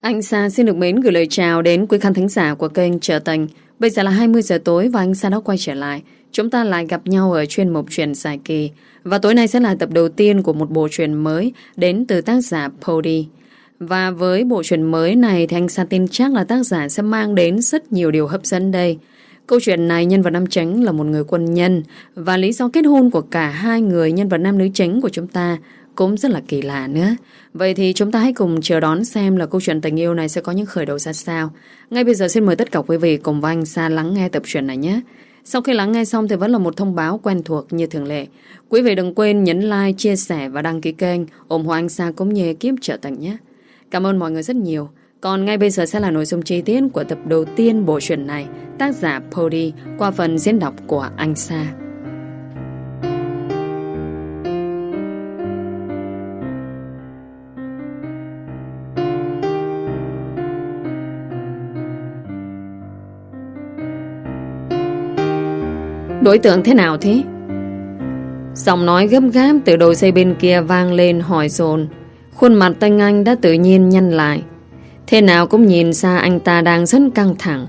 Anh Sa xin được mến gửi lời chào đến quý khán thính giả của kênh Trở Tình. Bây giờ là 20 giờ tối và anh Sa đã quay trở lại. Chúng ta lại gặp nhau ở chuyên mục truyện dài kỳ. Và tối nay sẽ là tập đầu tiên của một bộ truyện mới đến từ tác giả Pody. Và với bộ truyện mới này thì anh Sa tin chắc là tác giả sẽ mang đến rất nhiều điều hấp dẫn đây. Câu chuyện này nhân vật nam chính là một người quân nhân và lý do kết hôn của cả hai người nhân vật nam nữ chính của chúng ta cũng rất là kỳ lạ nữa. Vậy thì chúng ta hãy cùng chờ đón xem là câu chuyện tình yêu này sẽ có những khởi đầu ra sao. Ngay bây giờ xin mời tất cả quý vị cùng với anh Sa lắng nghe tập truyện này nhé. Sau khi lắng nghe xong thì vẫn là một thông báo quen thuộc như thường lệ. Quý vị đừng quên nhấn like, chia sẻ và đăng ký kênh ủng hộ anh Sa cũng như ekip Trở Tình nhé. Cảm ơn mọi người rất nhiều. Còn ngay bây giờ sẽ là nội dung chi tiết của tập đầu tiên bộ truyện này, tác giả Pody qua phần diễn đọc của anh Sa. Đối tượng thế nào thế? Giọng nói gấp gáp từ đầu dây bên kia vang lên hỏi dồn. Khuôn mặt Thanh Anh đã tự nhiên nhăn lại. Thế nào cũng nhìn ra anh ta đang rất căng thẳng.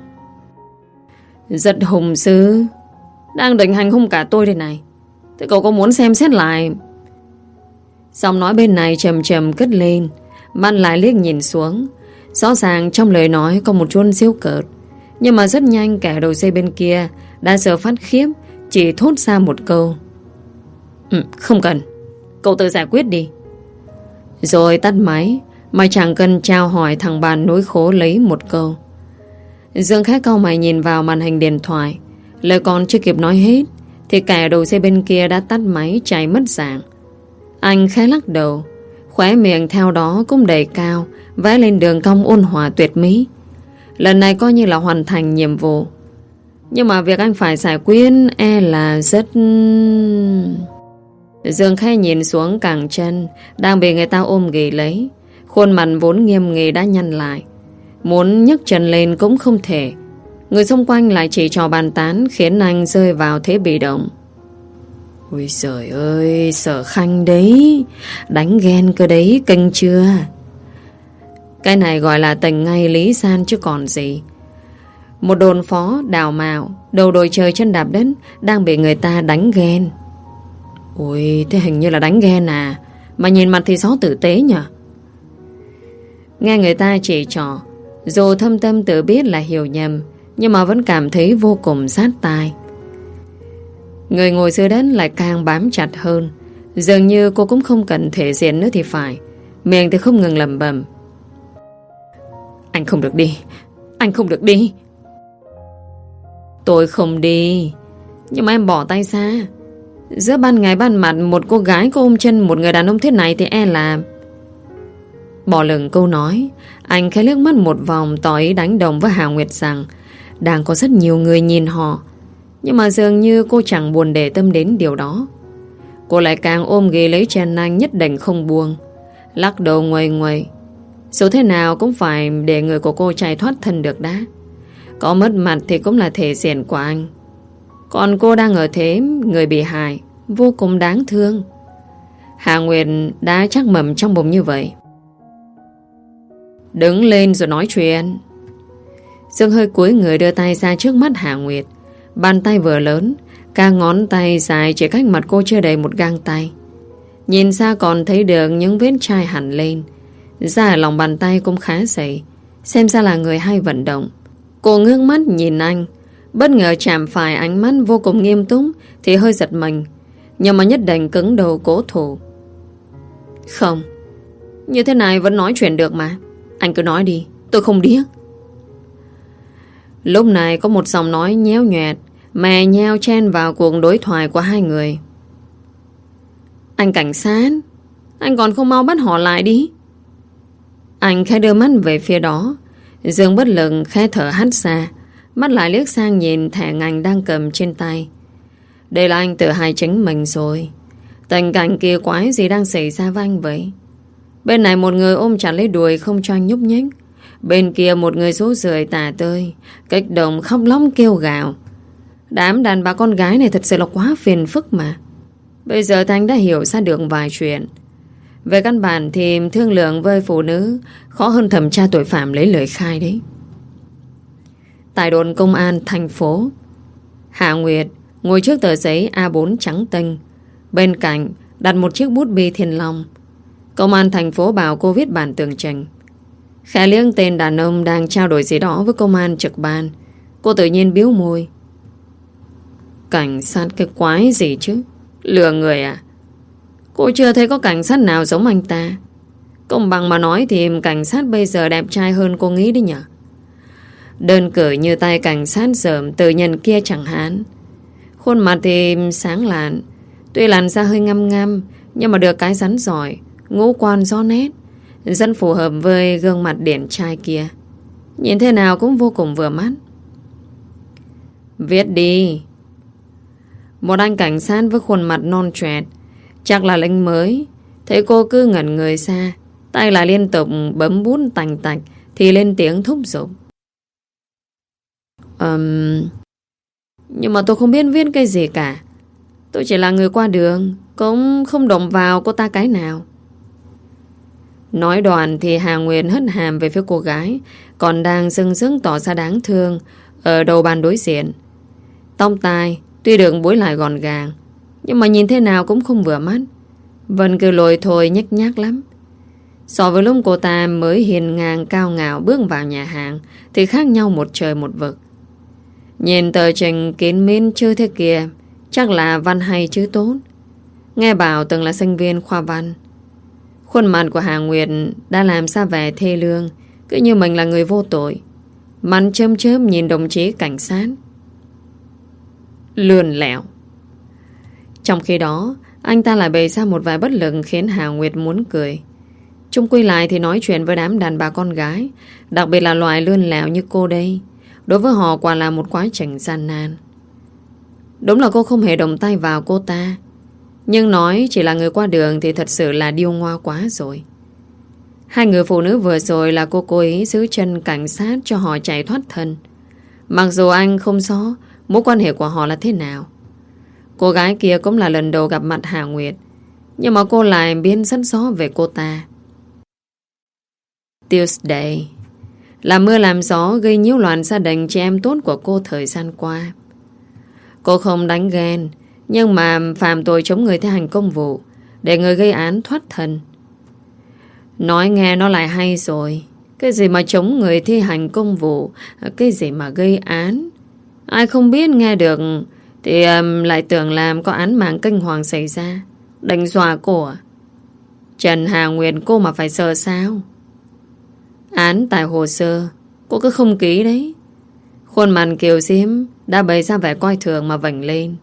Giật hùng sư đang định hành hung cả tôi đây này. Thế cậu có muốn xem xét lại? Giọng nói bên này trầm trầm cất lên. Mắt lại liếc nhìn xuống. Rõ ràng trong lời nói có một chút giễu cợt. Nhưng mà rất nhanh kẻ đầu dây bên kia đã sợ phát khiếp, chỉ thốt ra một câu: không cần, cậu tự giải quyết đi. Rồi tắt máy, mà chẳng cần trao hỏi thằng bạn nỗi khổ lấy một câu. Dương khẽ cau mày nhìn vào màn hình điện thoại. Lời còn chưa kịp nói hết thì kẻ đầu dây bên kia đã tắt máy chạy mất dạng. Anh khẽ lắc đầu, khóe miệng theo đó cũng đầy cao, vẽ lên đường cong ôn hòa tuyệt mỹ. Lần này coi như là hoàn thành nhiệm vụ. Nhưng mà việc anh phải giải quyết e là rất... Dương khẽ nhìn xuống cẳng chân đang bị người ta ôm ghì lấy. Khuôn mặt vốn nghiêm nghị đã nhăn lại. Muốn nhấc chân lên cũng không thể. Người xung quanh lại chỉ trò bàn tán, khiến anh rơi vào thế bị động. Ôi trời ơi, Sở Khanh đấy, đánh ghen cơ đấy, kinh chưa? Cái này gọi là tình ngay lý gian chứ còn gì. Một đồn phó đào mạo, đầu đồi trời chân đạp đất, đang bị người ta đánh ghen. Ôi, thế hình như là đánh ghen à? Mà nhìn mặt thì gió tử tế nhỉ? Nghe người ta chỉ trỏ, dù thâm tâm tự biết là hiểu nhầm, nhưng mà vẫn cảm thấy vô cùng sát tai. Người ngồi dưới đất lại càng bám chặt hơn. Dường như cô cũng không cần thể diện nữa thì phải. Miệng thì không ngừng lẩm bẩm: anh không được đi, anh không được đi. Tôi không đi, nhưng mà em bỏ tay ra. Giữa ban ngày ban mặt một cô gái có ôm chân một người đàn ông thế này thì e là... Bỏ lửng câu nói, anh khẽ liếc mắt một vòng tỏ ý đánh đồng với Hà Nguyệt rằng đang có rất nhiều người nhìn họ. Nhưng mà dường như cô chẳng buồn để tâm đến điều đó. Cô lại càng ôm ghì lấy chân anh nhất định không buông, lắc đầu nguầy nguầy. Dù thế nào cũng phải để người của cô chạy thoát thân được đã. Có mất mặt thì cũng là thể diện của anh. Còn cô đang ở thế người bị hại, vô cùng đáng thương. Hà Nguyệt đã chắc mầm trong bụng như vậy. Đứng lên rồi nói chuyện. Dương hơi cúi người đưa tay ra trước mắt Hà Nguyệt. Bàn tay vừa lớn, các ngón tay dài chỉ cách mặt cô chưa đầy một gang tay. Nhìn xa còn thấy được những vết chai hẳn lên. Da ở lòng bàn tay cũng khá dày, xem ra là người hay vận động. Cô ngước mắt nhìn anh, bất ngờ chạm phải ánh mắt vô cùng nghiêm túc thì hơi giật mình, nhưng mà nhất định cứng đầu cố thủ. Không, như thế này vẫn nói chuyện được mà. Anh cứ nói đi, tôi không điếc. Lúc này có một giọng nói nhéo nhoẹt mè nheo chen vào cuộc đối thoại của hai người. Anh cảnh sát, anh còn không mau bắt họ lại đi. Anh khẽ đưa mắt về phía đó. Dương bất lực khẽ thở hắt ra, mắt lại liếc sang nhìn thẻ ngành đang cầm trên tay. Đây là anh tự hại chính mình rồi. Tình cảnh kia quái gì đang xảy ra với anh vậy? Bên này một người ôm chặt lấy đùi không cho anh nhúc nhích, bên kia một người rối rượi tả tơi, kích động khóc lóc kêu gào. Đám đàn bà con gái này thật sự là quá phiền phức mà. Bây giờ thì anh đã hiểu ra được vài chuyện. Về căn bản thì thương lượng với phụ nữ khó hơn thẩm tra tội phạm lấy lời khai đấy. Tại đồn công an thành phố, Hạ Nguyệt ngồi trước tờ giấy A4 trắng tinh. Bên cạnh đặt một chiếc bút bi Thiên Long. Công an thành phố bảo cô viết bản tường trình. Khẽ liếc tên đàn ông đang trao đổi gì đó với công an trực ban. Cô tự nhiên biếu môi. Cảnh sát cái quái gì chứ? Lừa người à? Cô chưa thấy có cảnh sát nào giống anh ta. Công bằng mà nói thì cảnh sát bây giờ đẹp trai hơn cô nghĩ đấy nhở. Đơn cử như tay cảnh sát dởm từ nhân kia chẳng hạn. Khuôn mặt thì sáng lạn, tuy làn da hơi ngăm ngăm, nhưng mà được cái rắn giỏi, ngũ quan rõ nét, rất phù hợp với gương mặt điển trai kia. Nhìn thế nào cũng vô cùng vừa mắt. Viết đi. Một anh cảnh sát với khuôn mặt non trẻ, chắc là lính mới. Thấy cô cứ ngẩn người xa, tay lại liên tục bấm bút tành tạch, thì lên tiếng thúc giục. Nhưng mà tôi không biết viết cái gì cả. Tôi chỉ là người qua đường, cũng không động vào cô ta cái nào. Nói đoạn thì Hà Nguyên hất hàm về phía cô gái còn đang sưng sững tỏ ra đáng thương ở đầu bàn đối diện. Tóc tai tuy được búi lại gọn gàng, nhưng mà nhìn thế nào cũng không vừa mắt, vẫn cứ lồi thôi nhếch nhác lắm. So với lúc cô ta mới hiền ngang cao ngạo bước vào nhà hàng thì khác nhau một trời một vực. Nhìn tờ trình kín mít chưa thế kia, chắc là văn hay chứ tốt. Nghe bảo từng là sinh viên khoa văn. Khuôn mặt của Hà Nguyệt đã làm ra vẻ thê lương, cứ như mình là người vô tội. Mắt chớm chớm nhìn đồng chí cảnh sát. Lươn lẹo. Trong khi đó, anh ta lại bày ra một vài bất lực khiến Hà Nguyệt muốn cười. Chung quy lại thì nói chuyện với đám đàn bà con gái, đặc biệt là loại lươn lẹo như cô đây, đối với họ quả là một quá trình gian nan. Đúng là cô không hề động tay vào cô ta, nhưng nói chỉ là người qua đường thì thật sự là điêu ngoa quá rồi. Hai người phụ nữ vừa rồi là cô cố ý giữ chân cảnh sát cho họ chạy thoát thân. Mặc dù anh không rõ mối quan hệ của họ là thế nào. Cô gái kia cũng là lần đầu gặp mặt Hà Nguyệt, nhưng mà cô lại biết rất rõ về cô ta. Tuesday là mưa làm gió gây nhiễu loạn gia đình chị em tốt của cô thời gian qua. Cô không đánh ghen, nhưng mà phạm tội chống người thi hành công vụ để người gây án thoát thân. Nói nghe nó lại hay rồi. Cái gì mà chống người thi hành công vụ, cái gì mà gây án, ai không biết nghe được thì lại tưởng làm có án mạng kinh hoàng xảy ra. Đánh dọa cô à? Trần Hà Nguyệt cô mà phải sợ sao? Án tại hồ sơ cô cứ không ký đấy. Khuôn mặt kiều diễm đã bày ra vẻ coi thường mà vảnh lên.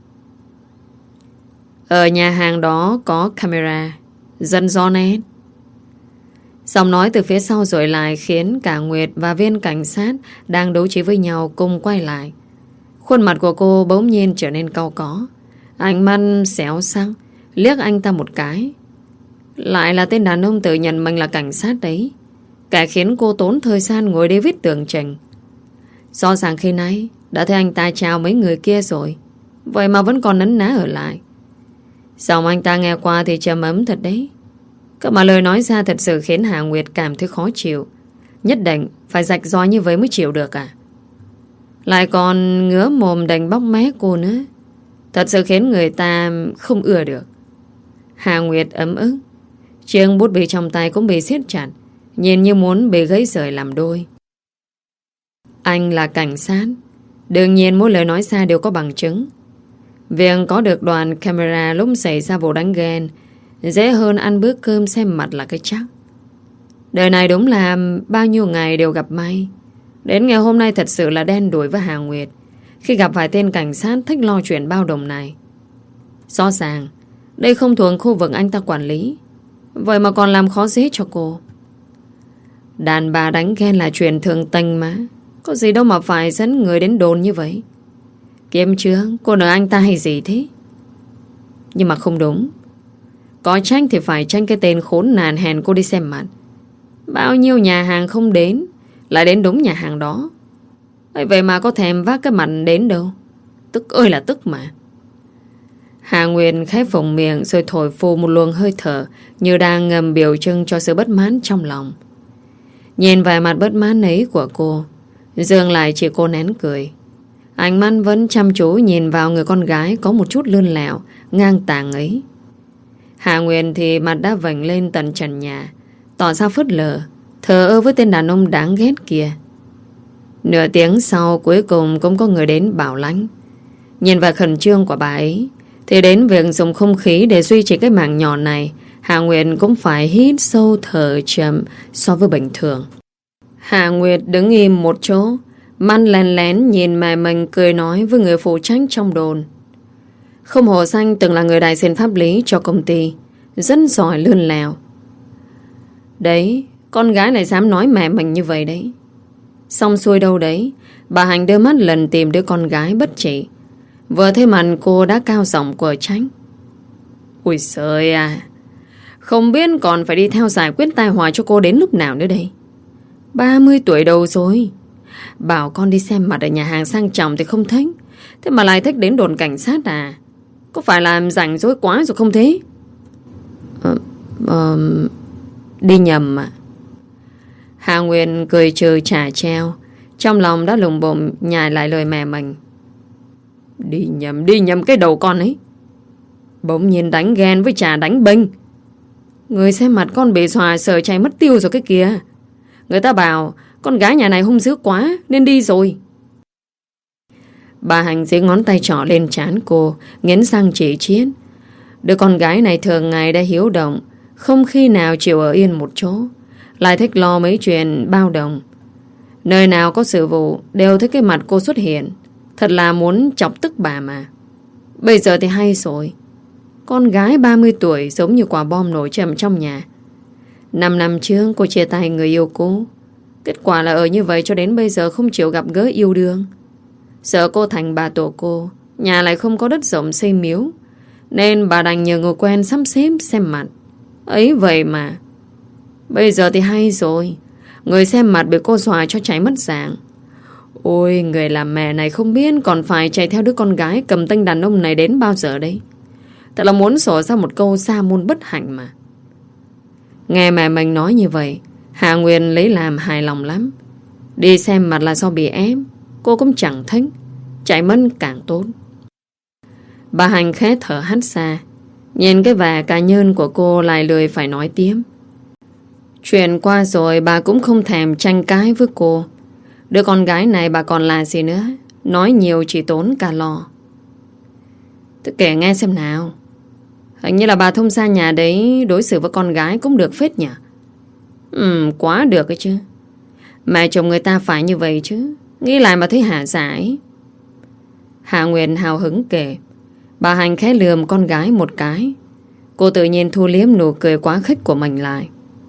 Ở nhà hàng đó có camera, rất rõ nét. Giọng nói từ phía sau rồi lại khiến cả Nguyệt và viên cảnh sát đang đấu trí với nhau cùng quay lại. Khuôn mặt của cô bỗng nhiên trở nên cau có. Ánh mắt xéo sắc liếc anh ta một cái. Lại là tên đàn ông tự nhận mình là cảnh sát đấy, cả khiến cô tốn thời gian ngồi để viết tường trình. Rõ ràng khi nãy đã thấy anh ta chào mấy người kia rồi, vậy mà vẫn còn nấn ná ở lại. Giọng anh ta nghe qua thì trầm ấm thật đấy. Cơ mà lời nói ra thật sự khiến Hà Nguyệt cảm thấy khó chịu. Nhất định phải rạch ròi như vậy mới chịu được à? Lại còn ngứa mồm đành bóc mé cô nữa, thật sự khiến người ta không ưa được. Hà Nguyệt ấm ức. Chiếc bút bi trong tay cũng bị siết chặt, nhìn như muốn bị gãy rời làm đôi. Anh là cảnh sát, đương nhiên mỗi lời nói ra đều có bằng chứng. Việc có được đoạn camera lúc xảy ra vụ đánh ghen dễ hơn ăn bữa cơm xem mặt là cái chắc. Đời này đúng là bao nhiêu ngày đều gặp may. Đến ngày hôm nay thật sự là đen đủi với Hà Nguyệt khi gặp phải tên cảnh sát thích lo chuyện bao đồng này. Rõ ràng đây không thuộc khu vực anh ta quản lý, vậy mà còn làm khó dễ cho cô. Đàn bà đánh ghen là chuyện thường tình mà, có gì đâu mà phải dẫn người đến đồn như vậy. Kiếm chưa, cô nợ anh ta hay gì thế? Nhưng mà không đúng. Có tranh thì phải tranh cái tên khốn nạn hèn cô đi xem mặt. Bao nhiêu nhà hàng không đến, lại đến đúng nhà hàng đó. Vậy mà có thèm vác cái mặt đến đâu. Tức ơi là tức mà. Hà Nguyên khép phồng miệng rồi thổi phù một luồng hơi thở như đang ngầm biểu trưng cho sự bất mãn trong lòng. Nhìn vài mặt bất mãn ấy của cô, Dương lại chỉ cô nén cười. Ánh mắt vẫn chăm chú nhìn vào người con gái có một chút lươn lẹo, ngang tàng ấy. Hà Nguyên thì mặt đã vành lên tận trần nhà, tỏ ra phớt lờ, thờ ơ với tên đàn ông đáng ghét kia. Nửa tiếng sau cuối cùng cũng có người đến bảo lãnh. Nhìn vào khẩn trương của bà ấy, thì đến việc dùng không khí để duy trì cái mảng nhỏ này, Hà Nguyệt cũng phải hít sâu thở chậm so với bình thường. Hà Nguyệt đứng im một chỗ, mắt lén lén nhìn mẹ mình cười nói với người phụ trách trong đồn. Không Hồ Xanh từng là người đại diện pháp lý cho công ty, rất giỏi lươn lẹo. Đấy, con gái này dám nói mẹ mình như vậy đấy. Xong xuôi đâu đấy, bà Hành đưa mắt lần tìm đứa con gái bất trị. Vừa thấy mặt cô đã cao giọng của trách. Ui trời à, không biết còn phải đi theo giải quyết tai họa cho cô đến lúc nào nữa đây. 30 tuổi đầu rồi. Bảo con đi xem mặt ở nhà hàng sang trọng thì không thích, thế mà lại thích đến đồn cảnh sát à? Có phải là rảnh rỗi quá rồi không thế? Đi nhầm à? Hà Nguyên cười trừ trả treo, trong lòng đã lùng bụng nhại lại lời mẹ mình. Đi nhầm cái đầu con ấy. Bỗng nhiên đánh ghen với trà đánh bênh. Người xem mặt con bị xòa sờ chạy mất tiêu rồi cái kìa. Người ta bảo con gái nhà này hung dữ quá nên đi rồi. Bà Hành giếng ngón tay trỏ lên trán cô, nghiến răng chỉ chiết. Đứa con gái này thường ngày đã hiếu động, không khi nào chịu ở yên một chỗ, lại thích lo mấy chuyện bao đồng. Nơi nào có sự vụ đều thấy cái mặt cô xuất hiện. Thật là muốn chọc tức bà mà. Bây giờ thì hay rồi. Con gái 30 tuổi giống như quả bom nổ chậm trong nhà. 5 năm trước cô chia tay người yêu cũ. Kết quả là ở như vậy cho đến bây giờ không chịu gặp gỡ yêu đương. Sợ cô thành bà tổ cô, nhà lại không có đất rộng xây miếu, nên bà đành nhờ người quen sắp xếp xem mặt. Ấy vậy mà. Bây giờ thì hay rồi. Người xem mặt bị cô dọa cho cháy mất dạng. Ôi, người làm mẹ này không biết còn phải chạy theo đứa con gái cầm tên đàn ông này đến bao giờ đấy. Thật là muốn sổ ra một câu sa môn bất hạnh mà. Nghe mẹ mình nói như vậy, Hà Nguyên lấy làm hài lòng lắm. Đi xem mặt là do bị ép, cô cũng chẳng thích. Chạy mất càng tốt. Bà Hành khẽ thở hắt xa, nhìn cái vẻ cá nhân của cô lại lười phải nói tiếp. Chuyện qua rồi bà cũng không thèm tranh cãi với cô. Đứa con gái này bà còn là gì nữa. Nói nhiều chỉ tốn cả lo. Tôi kể nghe xem nào. Hình như là bà thông gia nhà đấy đối xử với con gái cũng được phết nhỉ. Quá được ấy chứ. Mẹ chồng người ta phải như vậy chứ. Nghĩ lại mà thấy hả giải. Hạ Nguyệt hào hứng kể. Bà Hành khẽ lườm con gái một cái. Cô tự nhiên thu liếm nụ cười quá khích của mình lại.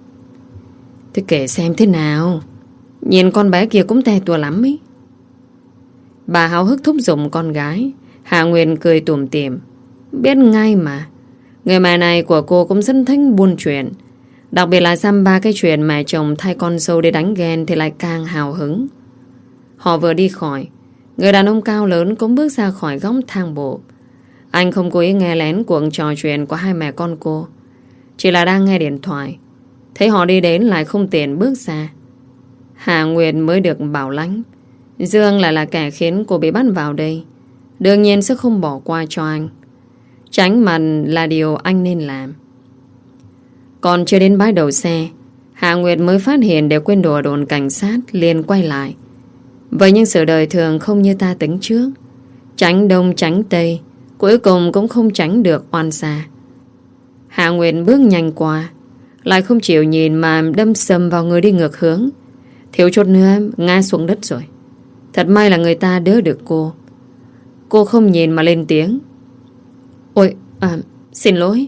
Tôi kể xem thế nào. Nhìn con bé kia cũng te tua lắm ấy. Bà háo hức thúc giục con gái. Hạ Nguyệt cười tủm tỉm. Biết ngay mà. Người mẹ này của cô cũng rất thích buôn chuyện. Đặc biệt là xăm ba cái chuyện mẹ chồng thay con dâu để đánh ghen thì lại càng hào hứng. Họ vừa đi khỏi, người đàn ông cao lớn cũng bước ra khỏi góc thang bộ. Anh không cố ý nghe lén cuộc trò chuyện của hai mẹ con cô, chỉ là đang nghe điện thoại. Thấy họ đi đến lại không tiện bước ra. Hà Nguyệt mới được bảo lãnh. Dương lại là kẻ khiến cô bị bắt vào đây. Đương nhiên sẽ không bỏ qua cho anh. Tránh mặt là điều anh nên làm. Còn chưa đến bãi đậu xe, Hà Nguyệt mới phát hiện để quên đồ ở đồn cảnh sát, liền quay lại. Vậy nhưng sự đời thường không như ta tính trước. Tránh đông tránh tây, cuối cùng cũng không tránh được oan xa. Hà Nguyệt bước nhanh qua, lại không chịu nhìn mà đâm sầm vào người đi ngược hướng. Thiếu chút nữa ngã xuống đất rồi. Thật may là người ta đỡ được cô. Cô không nhìn mà lên tiếng. Ôi, xin lỗi.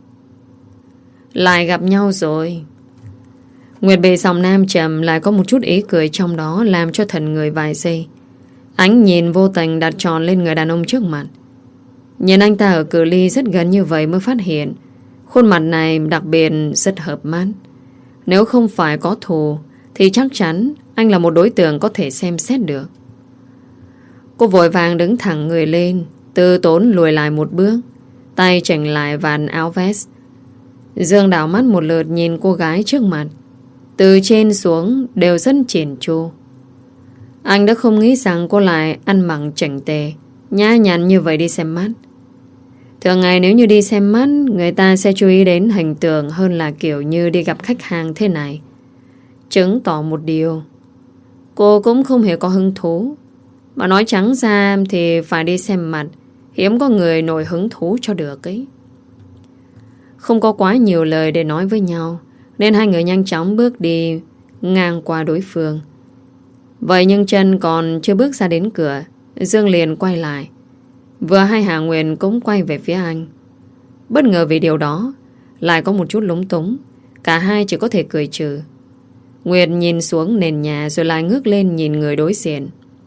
Lại gặp nhau rồi. Nguyệt bị giọng nam trầm lại có một chút ý cười trong đó, làm cho thần người vài giây. Ánh nhìn vô tình đặt tròn lên người đàn ông trước mặt. Nhìn anh ta ở cự ly rất gần như vậy mới phát hiện khuôn mặt này đặc biệt rất hợp mắt. Nếu không phải có thù thì chắc chắn anh là một đối tượng có thể xem xét được. Cô vội vàng đứng thẳng người lên, từ tốn lùi lại một bước. tay chỉnh lại vạt áo vest. Dương đảo mắt một lượt nhìn cô gái trước mặt. Từ trên xuống đều rất chỉn chu. Anh đã không nghĩ rằng cô lại ăn mặc chỉnh tề, nhã nhặn như vậy đi xem mắt. Thường ngày nếu như đi xem mắt, người ta sẽ chú ý đến hình tượng hơn là kiểu như đi gặp khách hàng thế này. Chứng tỏ một điều, cô cũng không hề có hứng thú. Mà nói trắng ra thì phải đi xem mặt, hiếm có người nổi hứng thú cho được ấy. Không có quá nhiều lời để nói với nhau, nên hai người nhanh chóng bước đi ngang qua đối phương. Vậy nhưng chân còn chưa bước ra đến cửa, Dương liền quay lại. Vừa hay Hà Nguyệt cũng quay về phía anh. Bất ngờ vì điều đó, lại có một chút lúng túng. Cả hai chỉ có thể cười trừ. Nguyệt nhìn xuống nền nhà rồi lại ngước lên nhìn người đối diện.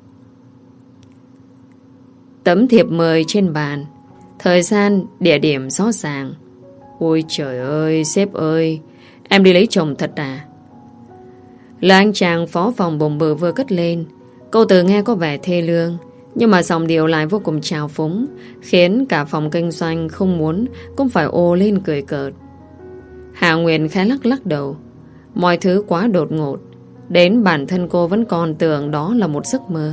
Tấm thiệp mời trên bàn, thời gian, địa điểm rõ ràng. Ôi trời ơi, sếp ơi, em đi lấy chồng thật à? Là anh chàng phó phòng bồng bự vừa cất lên. Câu từ nghe có vẻ thê lương, nhưng mà giọng điệu lại vô cùng trào phúng, khiến cả phòng kinh doanh không muốn cũng phải ồ lên cười cợt. Hạ Nguyên khẽ lắc lắc đầu. Mọi thứ quá đột ngột, đến bản thân cô vẫn còn tưởng đó là một giấc mơ.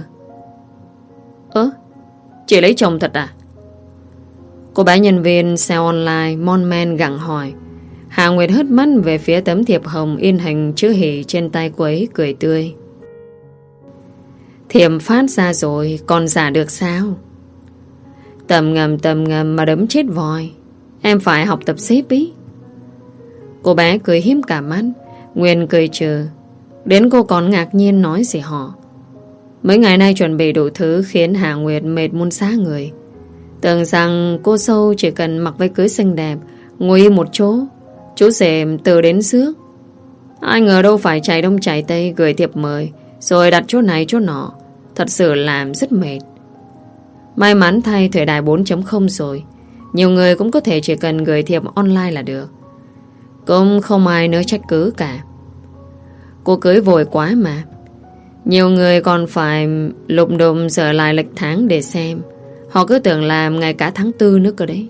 Chị lấy chồng thật à? Cô bé nhân viên sale online mon men gặng hỏi. Hạ Nguyệt hất mắt về phía tấm thiệp hồng in hình chữ hỷ trên tay cô ấy, cười tươi. Thiệp phát ra rồi, còn giả được sao? Tầm ngầm mà đấm chết voi. Em phải học tập sếp ý. Cô bé cười hiếm cả mắt. Nguyên cười trừ. Đến cô còn ngạc nhiên nói gì họ. Mấy ngày nay chuẩn bị đủ thứ khiến Hạ Nguyệt mệt muốn xá người. Tưởng rằng cô sâu chỉ cần mặc váy cưới xinh đẹp, ngồi im một chỗ, chú rể từ đến rước. Ai ngờ đâu phải chạy đông chạy tây gửi thiệp mời, rồi đặt chỗ này chỗ nọ. Thật sự làm rất mệt. May mắn thay thời đại 4.0 rồi, nhiều người cũng có thể chỉ cần gửi thiệp online là được. Cũng không ai nỡ trách cứ cả. Cô cưới vội quá mà. Nhiều người còn phải lục đục dở lại lịch tháng để xem. Họ cứ tưởng làm ngày cả tháng 4 nữa cơ đấy.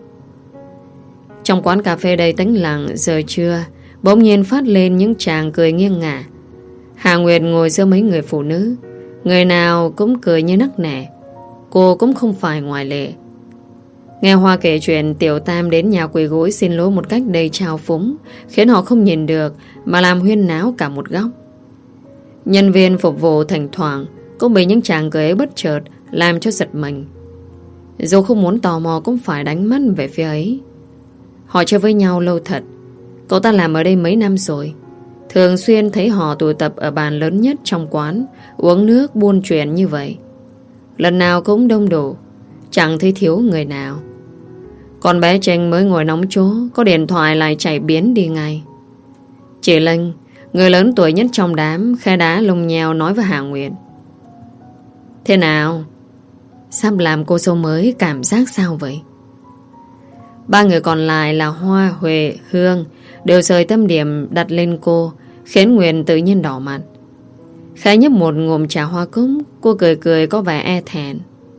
Trong quán cà phê đầy tĩnh lặng giờ trưa, bỗng nhiên phát lên những tràng cười nghiêng ngả. Hà Nguyệt ngồi giữa mấy người phụ nữ, người nào cũng cười như nắc nẻ. Cô cũng không phải ngoại lệ. Nghe Hoa kể chuyện Tiểu Tam đến nhà quỳ gối xin lỗi một cách đầy trào phúng, khiến họ không nhìn được mà làm huyên náo cả một góc. Nhân viên phục vụ thỉnh thoảng cũng bị những chàng cười ấy bất chợt làm cho giật mình. Dù không muốn tò mò cũng phải đánh mắt về phía ấy. Họ chơi với nhau lâu thật. Cậu ta làm ở đây mấy năm rồi, thường xuyên thấy họ tụ tập ở bàn lớn nhất trong quán, uống nước buôn chuyện như vậy. Lần nào cũng đông đủ, chẳng thấy thiếu người nào. Con bé Trinh mới ngồi nóng chỗ, có điện thoại lại chạy biến đi ngay. Chị Linh, người lớn tuổi nhất trong đám, khe đá lông nheo nói với Hạ Nguyệt. Thế nào? Sắp làm cô dâu mới cảm giác sao vậy? Ba người còn lại là Hoa, Huệ, Hương đều rời tâm điểm đặt lên cô, khiến Nguyệt tự nhiên đỏ mặt. Khẽ nhấp một ngụm trà hoa cúc, cô cười cười có vẻ e thẹn.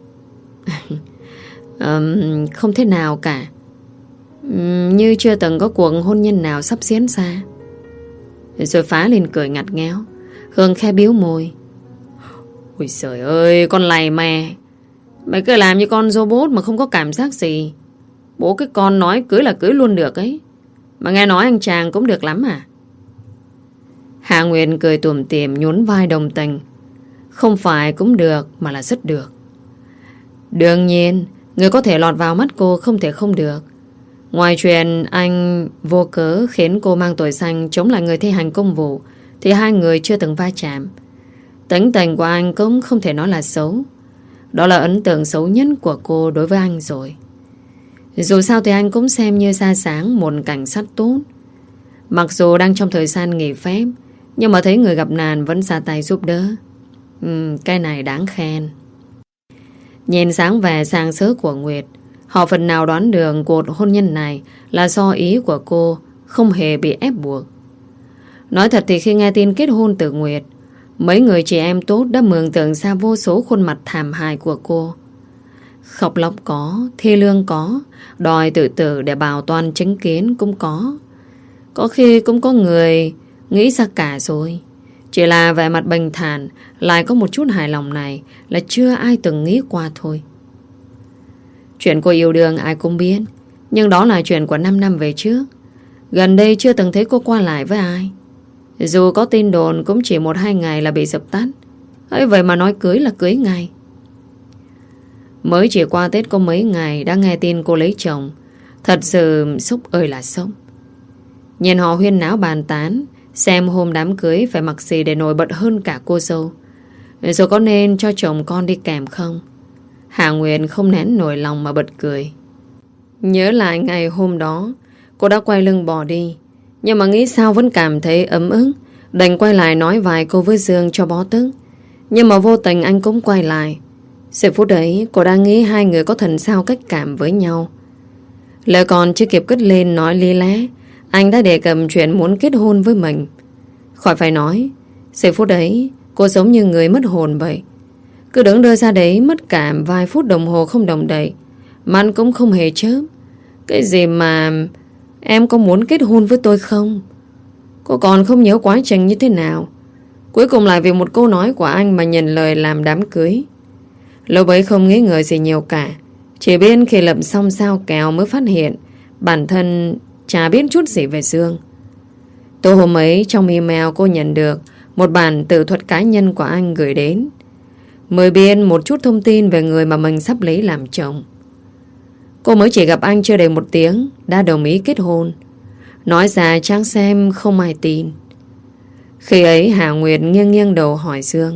Không thế nào cả. Như chưa từng có cuộc hôn nhân nào sắp diễn ra. Rồi phá lên cười ngặt nghẽo. Hương khẽ biếu môi. Ôi trời ơi, con lầy mè. Mày cứ làm như con robot mà không có cảm giác gì. Bố cái con nói cưới là cưới luôn được ấy. Mà nghe nói anh chàng cũng được lắm à? Hạ Nguyệt cười tủm tỉm nhún vai đồng tình. Không phải cũng được mà là rất được. Đương nhiên, người có thể lọt vào mắt cô không thể không được. Ngoài chuyện anh vô cớ khiến cô mang tội danh chống lại người thi hành công vụ, thì hai người chưa từng va chạm. Tính tình của anh cũng không thể nói là xấu. Đó là ấn tượng xấu nhất của cô đối với anh rồi. Dù sao thì anh cũng xem như ra sáng một cảnh sát tốt. Mặc dù đang trong thời gian nghỉ phép, nhưng mà thấy người gặp nạn vẫn ra tay giúp đỡ. Cái này đáng khen. Nhìn dáng vẻ sáng sớ của Nguyệt, họ phần nào đoán được cuộc hôn nhân này là do ý của cô, không hề bị ép buộc. Nói thật thì khi nghe tin kết hôn từ Nguyệt, mấy người chị em tốt đã mường tượng ra vô số khuôn mặt thảm hại của cô. Khóc lóc có, thi lương có, đòi tự tử để bảo toàn chứng kiến cũng có. Có khi cũng có người nghĩ ra cả rồi. Chỉ là vẻ mặt bình thản, lại có một chút hài lòng này là chưa ai từng nghĩ qua thôi. Chuyện cô yêu đương ai cũng biết, nhưng đó là chuyện của 5 năm về trước. Gần đây chưa từng thấy cô qua lại với ai. Dù có tin đồn cũng chỉ 1-2 ngày là bị dập tắt. ấy vậy mà nói cưới là cưới ngay. Mới chỉ qua Tết có mấy ngày đã nghe tin cô lấy chồng. Thật sự sốc ơi là sốc. Nhìn họ huyên náo bàn tán xem hôm đám cưới phải mặc gì để nổi bật hơn cả cô dâu. Rồi có nên cho chồng con đi kèm không? Hà Nguyệt không nén nổi lòng mà bật cười. Nhớ lại ngày hôm đó, cô đã quay lưng bỏ đi. Nhưng mà nghĩ sao vẫn cảm thấy ấm ức. Đành quay lại nói vài câu với Dương cho bó tức. Nhưng mà vô tình anh cũng quay lại. Giây phút đấy cô đang nghĩ hai người có thần sao cách cảm với nhau. Lời còn chưa kịp cất lên nói lý lẽ, anh đã đề cập chuyện muốn kết hôn với mình. Khỏi phải nói, giây phút đấy cô giống như người mất hồn vậy. Cứ đứng đưa ra đấy mất cảm vài phút đồng hồ không động đậy. Mắt cũng không hề chớp. Cái gì mà em có muốn kết hôn với tôi không? Cô còn không nhớ quá trình như thế nào. Cuối cùng lại vì một câu nói của anh mà nhận lời làm đám cưới. Lúc ấy không nghĩ ngợi gì nhiều cả. Chỉ biết khi lập xong sao kèo mới phát hiện bản thân chả biết chút gì về Dương. Tối hôm ấy trong email cô nhận được một bản tự thuật cá nhân của anh gửi đến, mới biết một chút thông tin về người mà mình sắp lấy làm chồng. Cô mới chỉ gặp anh chưa đầy 1 tiếng đã đồng ý kết hôn. Nói ra chắc xem không ai tin. Khi ấy Hà Nguyệt nghiêng nghiêng đầu hỏi Dương.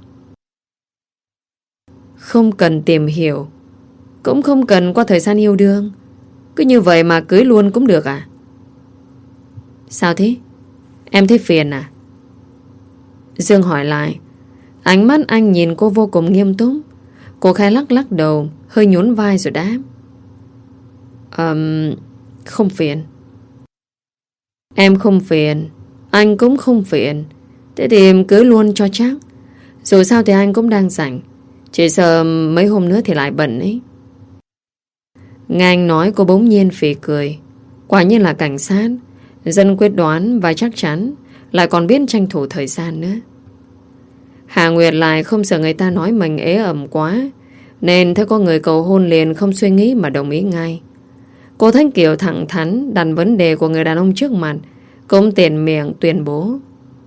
Không cần tìm hiểu, cũng không cần qua thời gian yêu đương, cứ như vậy mà cưới luôn cũng được à? Sao thế? Em thấy phiền à? Dương hỏi lại. Ánh mắt anh nhìn cô vô cùng nghiêm túc. Cô khẽ lắc lắc đầu, hơi nhún vai rồi đáp. Không phiền. Em không phiền, anh cũng không phiền. Thế thì em cưới luôn cho chắc. Dù sao thì anh cũng đang rảnh. Chỉ sợ mấy hôm nữa thì lại bận ấy. Nghe anh nói cô bỗng nhiên phì cười. Quả nhiên là cảnh sát, dân quyết đoán và chắc chắn, lại còn biết tranh thủ thời gian nữa. Hà Nguyệt lại không sợ người ta nói mình ế ẩm quá, nên thấy có người cầu hôn liền không suy nghĩ mà đồng ý ngay. Cô Thanh Kiều thẳng thắn đặt vấn đề của người đàn ông trước mặt, cũng tiện miệng tuyên bố.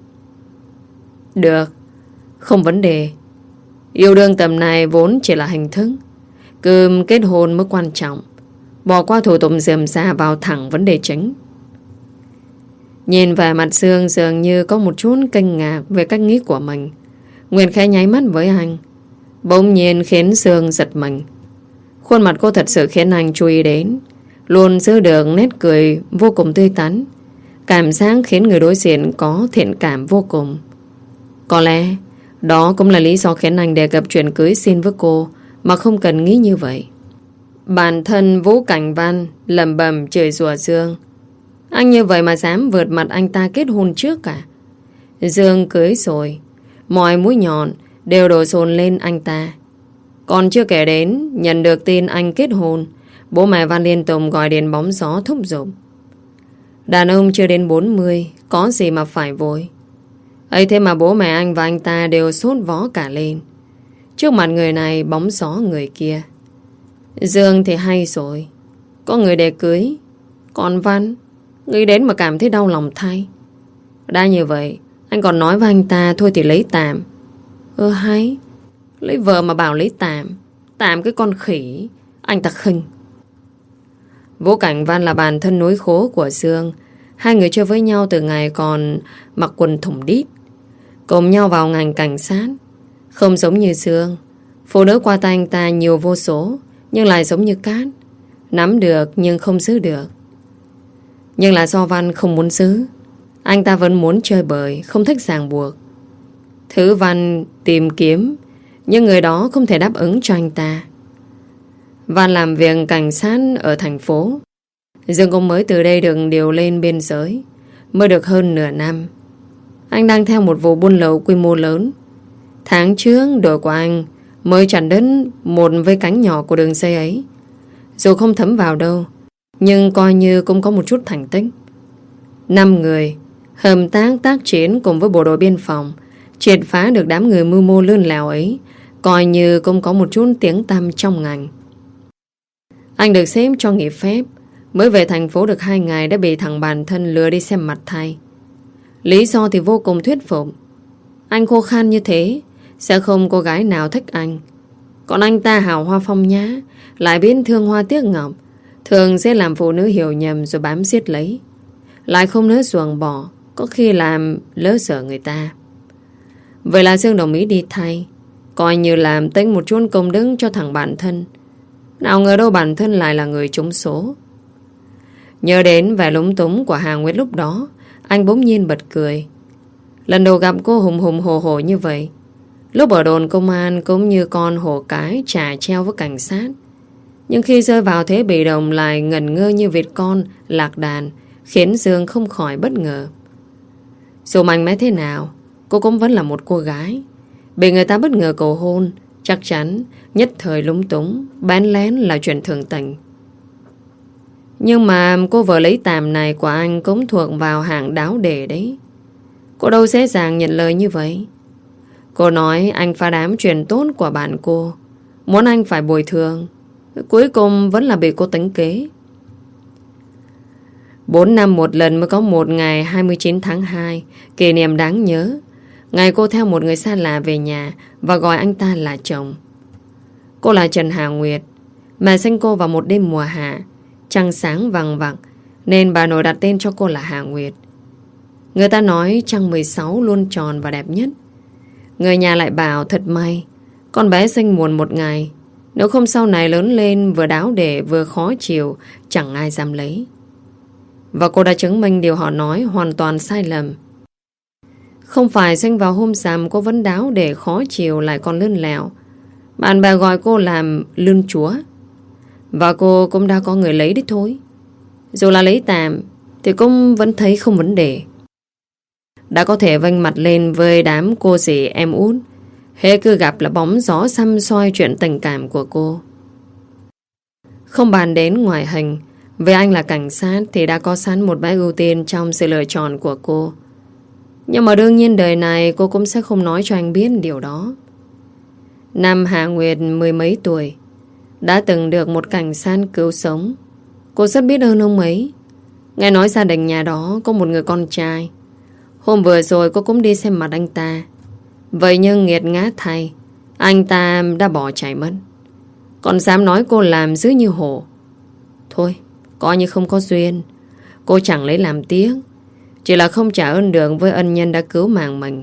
Được, không vấn đề. Yêu đương tầm này vốn chỉ là hình thức, cứ kết hôn mới quan trọng. Bỏ qua thủ tục rườm rà vào thẳng vấn đề chính. Nhìn về mặt Dương dường như có một chút kinh ngạc về cách nghĩ của mình. Nguyệt khẽ nháy mắt với anh, bỗng nhiên khiến Dương giật mình. Khuôn mặt cô thật sự khiến anh chú ý đến, luôn giữ được nét cười vô cùng tươi tắn. Cảm giác khiến người đối diện có thiện cảm vô cùng. Có lẽ đó cũng là lý do khiến anh đề cập chuyện cưới xin với cô mà không cần nghĩ như vậy. Bản thân Vũ Cảnh Văn lẩm bẩm chửi rủa Dương. Anh như vậy mà dám vượt mặt anh ta kết hôn trước cả. Dương cưới rồi, mọi mũi nhọn đều đổ dồn lên anh ta. Còn chưa kể đến nhận được tin anh kết hôn, bố mẹ Văn liên tục gọi điện bóng gió thúc giục. Đàn ông chưa đến 40 có gì mà phải vội. ấy thế mà bố mẹ anh và anh ta đều sốt vó cả lên. Trước mặt người này bóng gió người kia. Dương thì hay rồi, có người để cưới. Còn Văn, nghĩ đến mà cảm thấy đau lòng thay. Đã như vậy, anh còn nói với anh ta thôi thì lấy tạm. Hay, lấy vợ mà bảo lấy tạm. Tạm cái con khỉ. Anh ta khinh. Vũ Cảnh Văn là bạn thân nối khố của Dương. Hai người chơi với nhau từ ngày còn mặc quần thủng đít, cùng nhau vào ngành cảnh sát. Không giống như Dương, phụ nữ qua tay anh ta nhiều vô số, nhưng lại giống như cát, nắm được nhưng không giữ được. Nhưng là do Văn không muốn giữ. Anh ta vẫn muốn chơi bời, không thích ràng buộc. Thứ Văn tìm kiếm, nhưng người đó không thể đáp ứng cho anh ta. Văn làm việc cảnh sát ở thành phố. Dương cũng mới từ đây được điều lên biên giới, mới được hơn nửa năm. Anh đang theo một vụ buôn lậu quy mô lớn. Tháng trước đội của anh mới chặn đứt một vây cánh nhỏ của đường dây ấy. Dù không thấm vào đâu, nhưng coi như cũng có một chút thành tích. 5 người hợp tác chiến cùng với bộ đội biên phòng, triệt phá được đám người mưu mô lươn lèo ấy, coi như cũng có một chút tiếng tăm trong ngành. Anh được xếp cho nghỉ phép, mới về thành phố được 2 ngày đã bị thằng bạn thân lừa đi xem mặt thay. Lý do thì vô cùng thuyết phục. Anh khô khan như thế, sẽ không có gái nào thích anh. Còn anh ta hào hoa phong nhã, lại biết thương hoa tiếc ngọc, thường sẽ làm phụ nữ hiểu nhầm rồi bám giết lấy. Lại không nỡ ruồng bỏ, có khi làm lỡ sợ người ta. Vậy là Dương đồng ý đi thay, coi như làm tính một chút công đức cho thằng bạn thân. Nào ngờ đâu bản thân lại là người trúng số. Nhớ đến vẻ lúng túng của Hà Nguyệt lúc đó, anh bỗng nhiên bật cười. Lần đầu gặp cô hùng hùng hồ hồ như vậy, lúc ở đồn công an cũng như con hổ cái chả treo với cảnh sát. Nhưng khi rơi vào thế bị động lại ngẩn ngơ như vịt con lạc đàn, khiến Dương không khỏi bất ngờ. Dù mạnh mẽ thế nào, cô cũng vẫn là một cô gái. Bị người ta bất ngờ cầu hôn, chắc chắn nhất thời lúng túng, bén lén là chuyện thường tình. Nhưng mà cô vợ lấy tàm này của anh cũng thuộc vào hạng đáo đề đấy. Cô đâu dễ dàng nhận lời như vậy. Cô nói anh phá đám chuyện tốt của bạn cô, muốn anh phải bồi thường. Cuối cùng vẫn là bị cô tính kế. 4 năm một lần mới có một ngày 29 tháng 2, kỷ niệm đáng nhớ. Ngày cô theo một người xa lạ về nhà và gọi anh ta là chồng. Cô là Trần Hà Nguyệt. Mẹ sinh cô vào một đêm mùa hạ, trăng sáng vằng vặc, nên bà nội đặt tên cho cô là Hà Nguyệt. Người ta nói trăng 16 luôn tròn và đẹp nhất. Người nhà lại bảo thật may con bé sinh muộn một ngày, nếu không sau này lớn lên vừa đáo để vừa khó chịu, chẳng ai dám lấy. Và cô đã chứng minh điều họ nói hoàn toàn sai lầm. Không phải sinh vào hôm rằm cô vẫn đáo để khó chịu lại còn lươn lẹo. Bạn bè gọi cô làm lươn chúa. Và cô cũng đã có người lấy đấy thôi. Dù là lấy tạm thì cũng vẫn thấy không vấn đề. Đã có thể vênh mặt lên với đám cô dì em út, hễ cứ gặp là bóng gió xăm soi chuyện tình cảm của cô. Không bàn đến ngoại hình, vì anh là cảnh sát thì đã có sẵn một bãi ưu tiên trong sự lựa chọn của cô. Nhưng mà đương nhiên đời này cô cũng sẽ không nói cho anh biết điều đó. Năm Hạ Nguyệt 10 mấy tuổi, đã từng được một cảnh sát cứu sống. Cô rất biết ơn ông ấy. Nghe nói gia đình nhà đó có một người con trai. Hôm vừa rồi cô cũng đi xem mặt anh ta. Vậy nhưng nghiệt ngã thay, anh ta đã bỏ chạy mất. Còn dám nói cô làm dữ như hổ. Thôi, coi như không có duyên. Cô chẳng lấy làm tiếc, chỉ là không trả ơn được với ân nhân đã cứu mạng mình.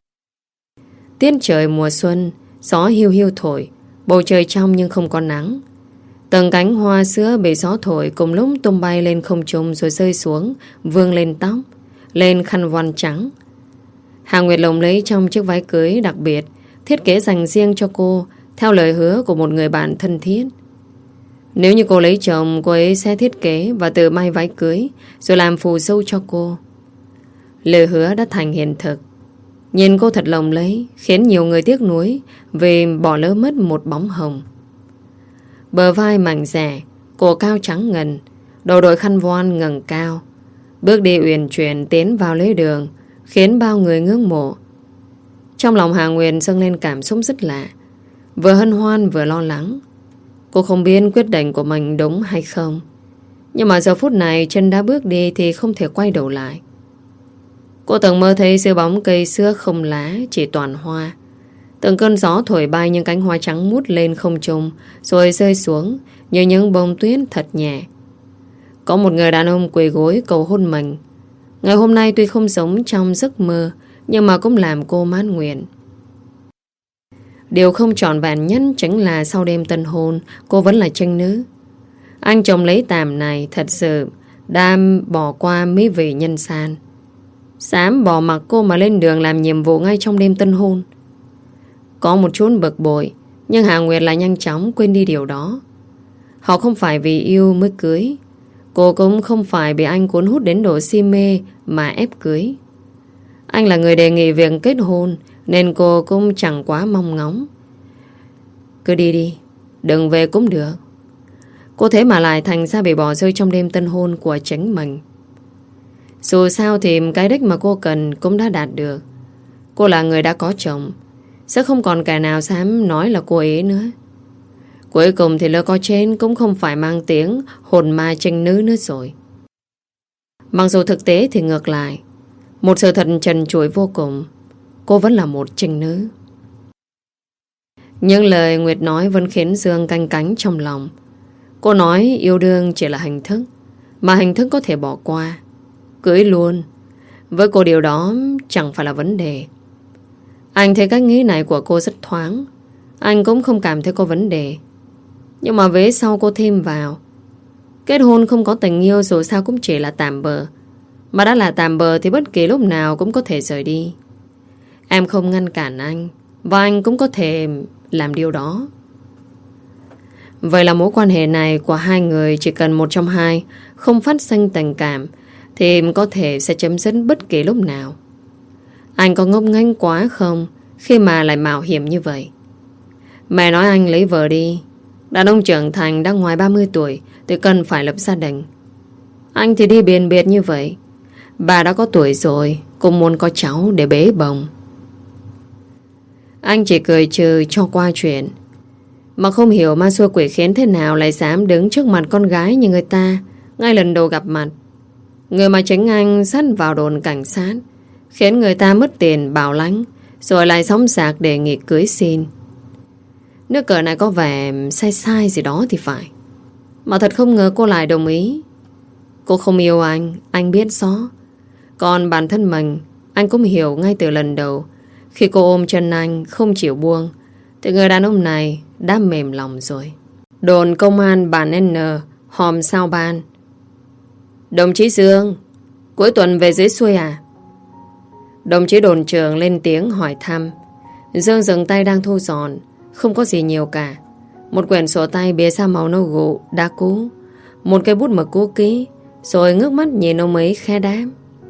Tiết trời mùa xuân, gió hiu hiu thổi, bầu trời trong nhưng không có nắng. Từng cánh hoa sữa bị gió thổi cùng lúc tung bay lên không trung rồi rơi xuống, vương lên tóc, lên khăn voan trắng. Hà Nguyệt lồng lấy trong chiếc váy cưới đặc biệt, thiết kế dành riêng cho cô, theo lời hứa của một người bạn thân thiết. Nếu như cô lấy chồng, cô ấy sẽ thiết kế và tự may váy cưới, rồi làm phù dâu cho cô. Lời hứa đã thành hiện thực. Nhìn cô thật lồng lấy, khiến nhiều người tiếc nuối vì bỏ lỡ mất một bóng hồng. Bờ vai mảnh dẻ, cổ cao trắng ngần, đầu đội khăn voan ngẩng cao, bước đi uyển chuyển tiến vào lễ đường, khiến bao người ngưỡng mộ. Trong lòng Hà Nguyệt dâng lên cảm xúc rất lạ, vừa hân hoan vừa lo lắng. Cô không biết quyết định của mình đúng hay không, nhưng mà giờ phút này chân đã bước đi thì không thể quay đầu lại. Cô từng mơ thấy dưới bóng cây xưa không lá, chỉ toàn hoa. Từng cơn gió thổi bay những cánh hoa trắng mút lên không trung, rồi rơi xuống như những bông tuyết thật nhẹ. Có một người đàn ông quỳ gối cầu hôn mình. Ngày hôm nay tuy không giống trong giấc mơ, nhưng mà cũng làm cô mãn nguyện. Điều không trọn vẹn nhất chính là sau đêm tân hôn, cô vẫn là trinh nữ. Anh chồng lấy tàm này thật sự đã bỏ qua mỹ vị nhân gian. Dám bỏ mặc cô mà lên đường làm nhiệm vụ ngay trong đêm tân hôn. Có một chút bực bội, nhưng Hà Nguyệt lại nhanh chóng quên đi điều đó. Họ không phải vì yêu mới cưới. Cô cũng không phải bị anh cuốn hút đến độ si mê mà ép cưới. Anh là người đề nghị việc kết hôn, nên cô cũng chẳng quá mong ngóng. Cứ đi đi, đừng về cũng được. Cô thế mà lại thành ra bị bỏ rơi trong đêm tân hôn của chính mình. Dù sao thì cái đích mà cô cần cũng đã đạt được. Cô là người đã có chồng, sẽ không còn kẻ nào dám nói là cô ấy nữa. Cuối cùng thì lời có trên cũng không phải mang tiếng hồn ma trinh nữ nữa rồi. Mặc dù thực tế thì ngược lại, một sự thật trần trụi vô cùng, cô vẫn là một trinh nữ. Những lời Nguyệt nói vẫn khiến Dương canh cánh trong lòng. Cô nói yêu đương chỉ là hình thức, mà hình thức có thể bỏ qua, cưới luôn. Với cô điều đó chẳng phải là vấn đề. Anh thấy cách nghĩ này của cô rất thoáng. Anh cũng không cảm thấy có vấn đề. Nhưng mà vế sau cô thêm vào, kết hôn không có tình yêu dù sao cũng chỉ là tạm bợ. Mà đã là tạm bợ thì bất kỳ lúc nào cũng có thể rời đi. Em không ngăn cản anh, và anh cũng có thể làm điều đó. Vậy là mối quan hệ này của hai người chỉ cần một trong hai không phát sinh tình cảm thì có thể sẽ chấm dứt bất kỳ lúc nào. Anh có ngốc nghếch quá không khi mà lại mạo hiểm như vậy? Mẹ nói anh lấy vợ đi. Đàn ông trưởng thành đang ngoài 30 tuổi thì cần phải lập gia đình. Anh thì đi biền biệt như vậy. Bà đã có tuổi rồi, cũng muốn có cháu để bế bồng. Anh chỉ cười trừ cho qua chuyện. Mà không hiểu ma xui quỷ khiến thế nào lại dám đứng trước mặt con gái như người ta ngay lần đầu gặp mặt. Người mà chính anh dắt vào đồn cảnh sát, khiến người ta mất tiền bảo lãnh, rồi lại sóng sạc đề nghị cưới xin. Nước cờ này có vẻ sai sai gì đó thì phải. Mà thật không ngờ cô lại đồng ý. Cô không yêu anh biết rõ. Còn bản thân mình, anh cũng hiểu ngay từ lần đầu. Khi cô ôm chân anh không chịu buông, thì người đàn ông này đã mềm lòng rồi. Đồn công an bản N, hòm sao ban. Đồng chí Dương, cuối tuần về dưới xuôi à? Đồng chí đồn trưởng lên tiếng hỏi thăm. Dương dừng tay đang thu dọn. Không có gì nhiều cả. Một quyển sổ tay bìa da màu nâu gụ đã cũ, một cây bút mực cũ kỹ, rồi ngước mắt nhìn ông ấy khe đáp.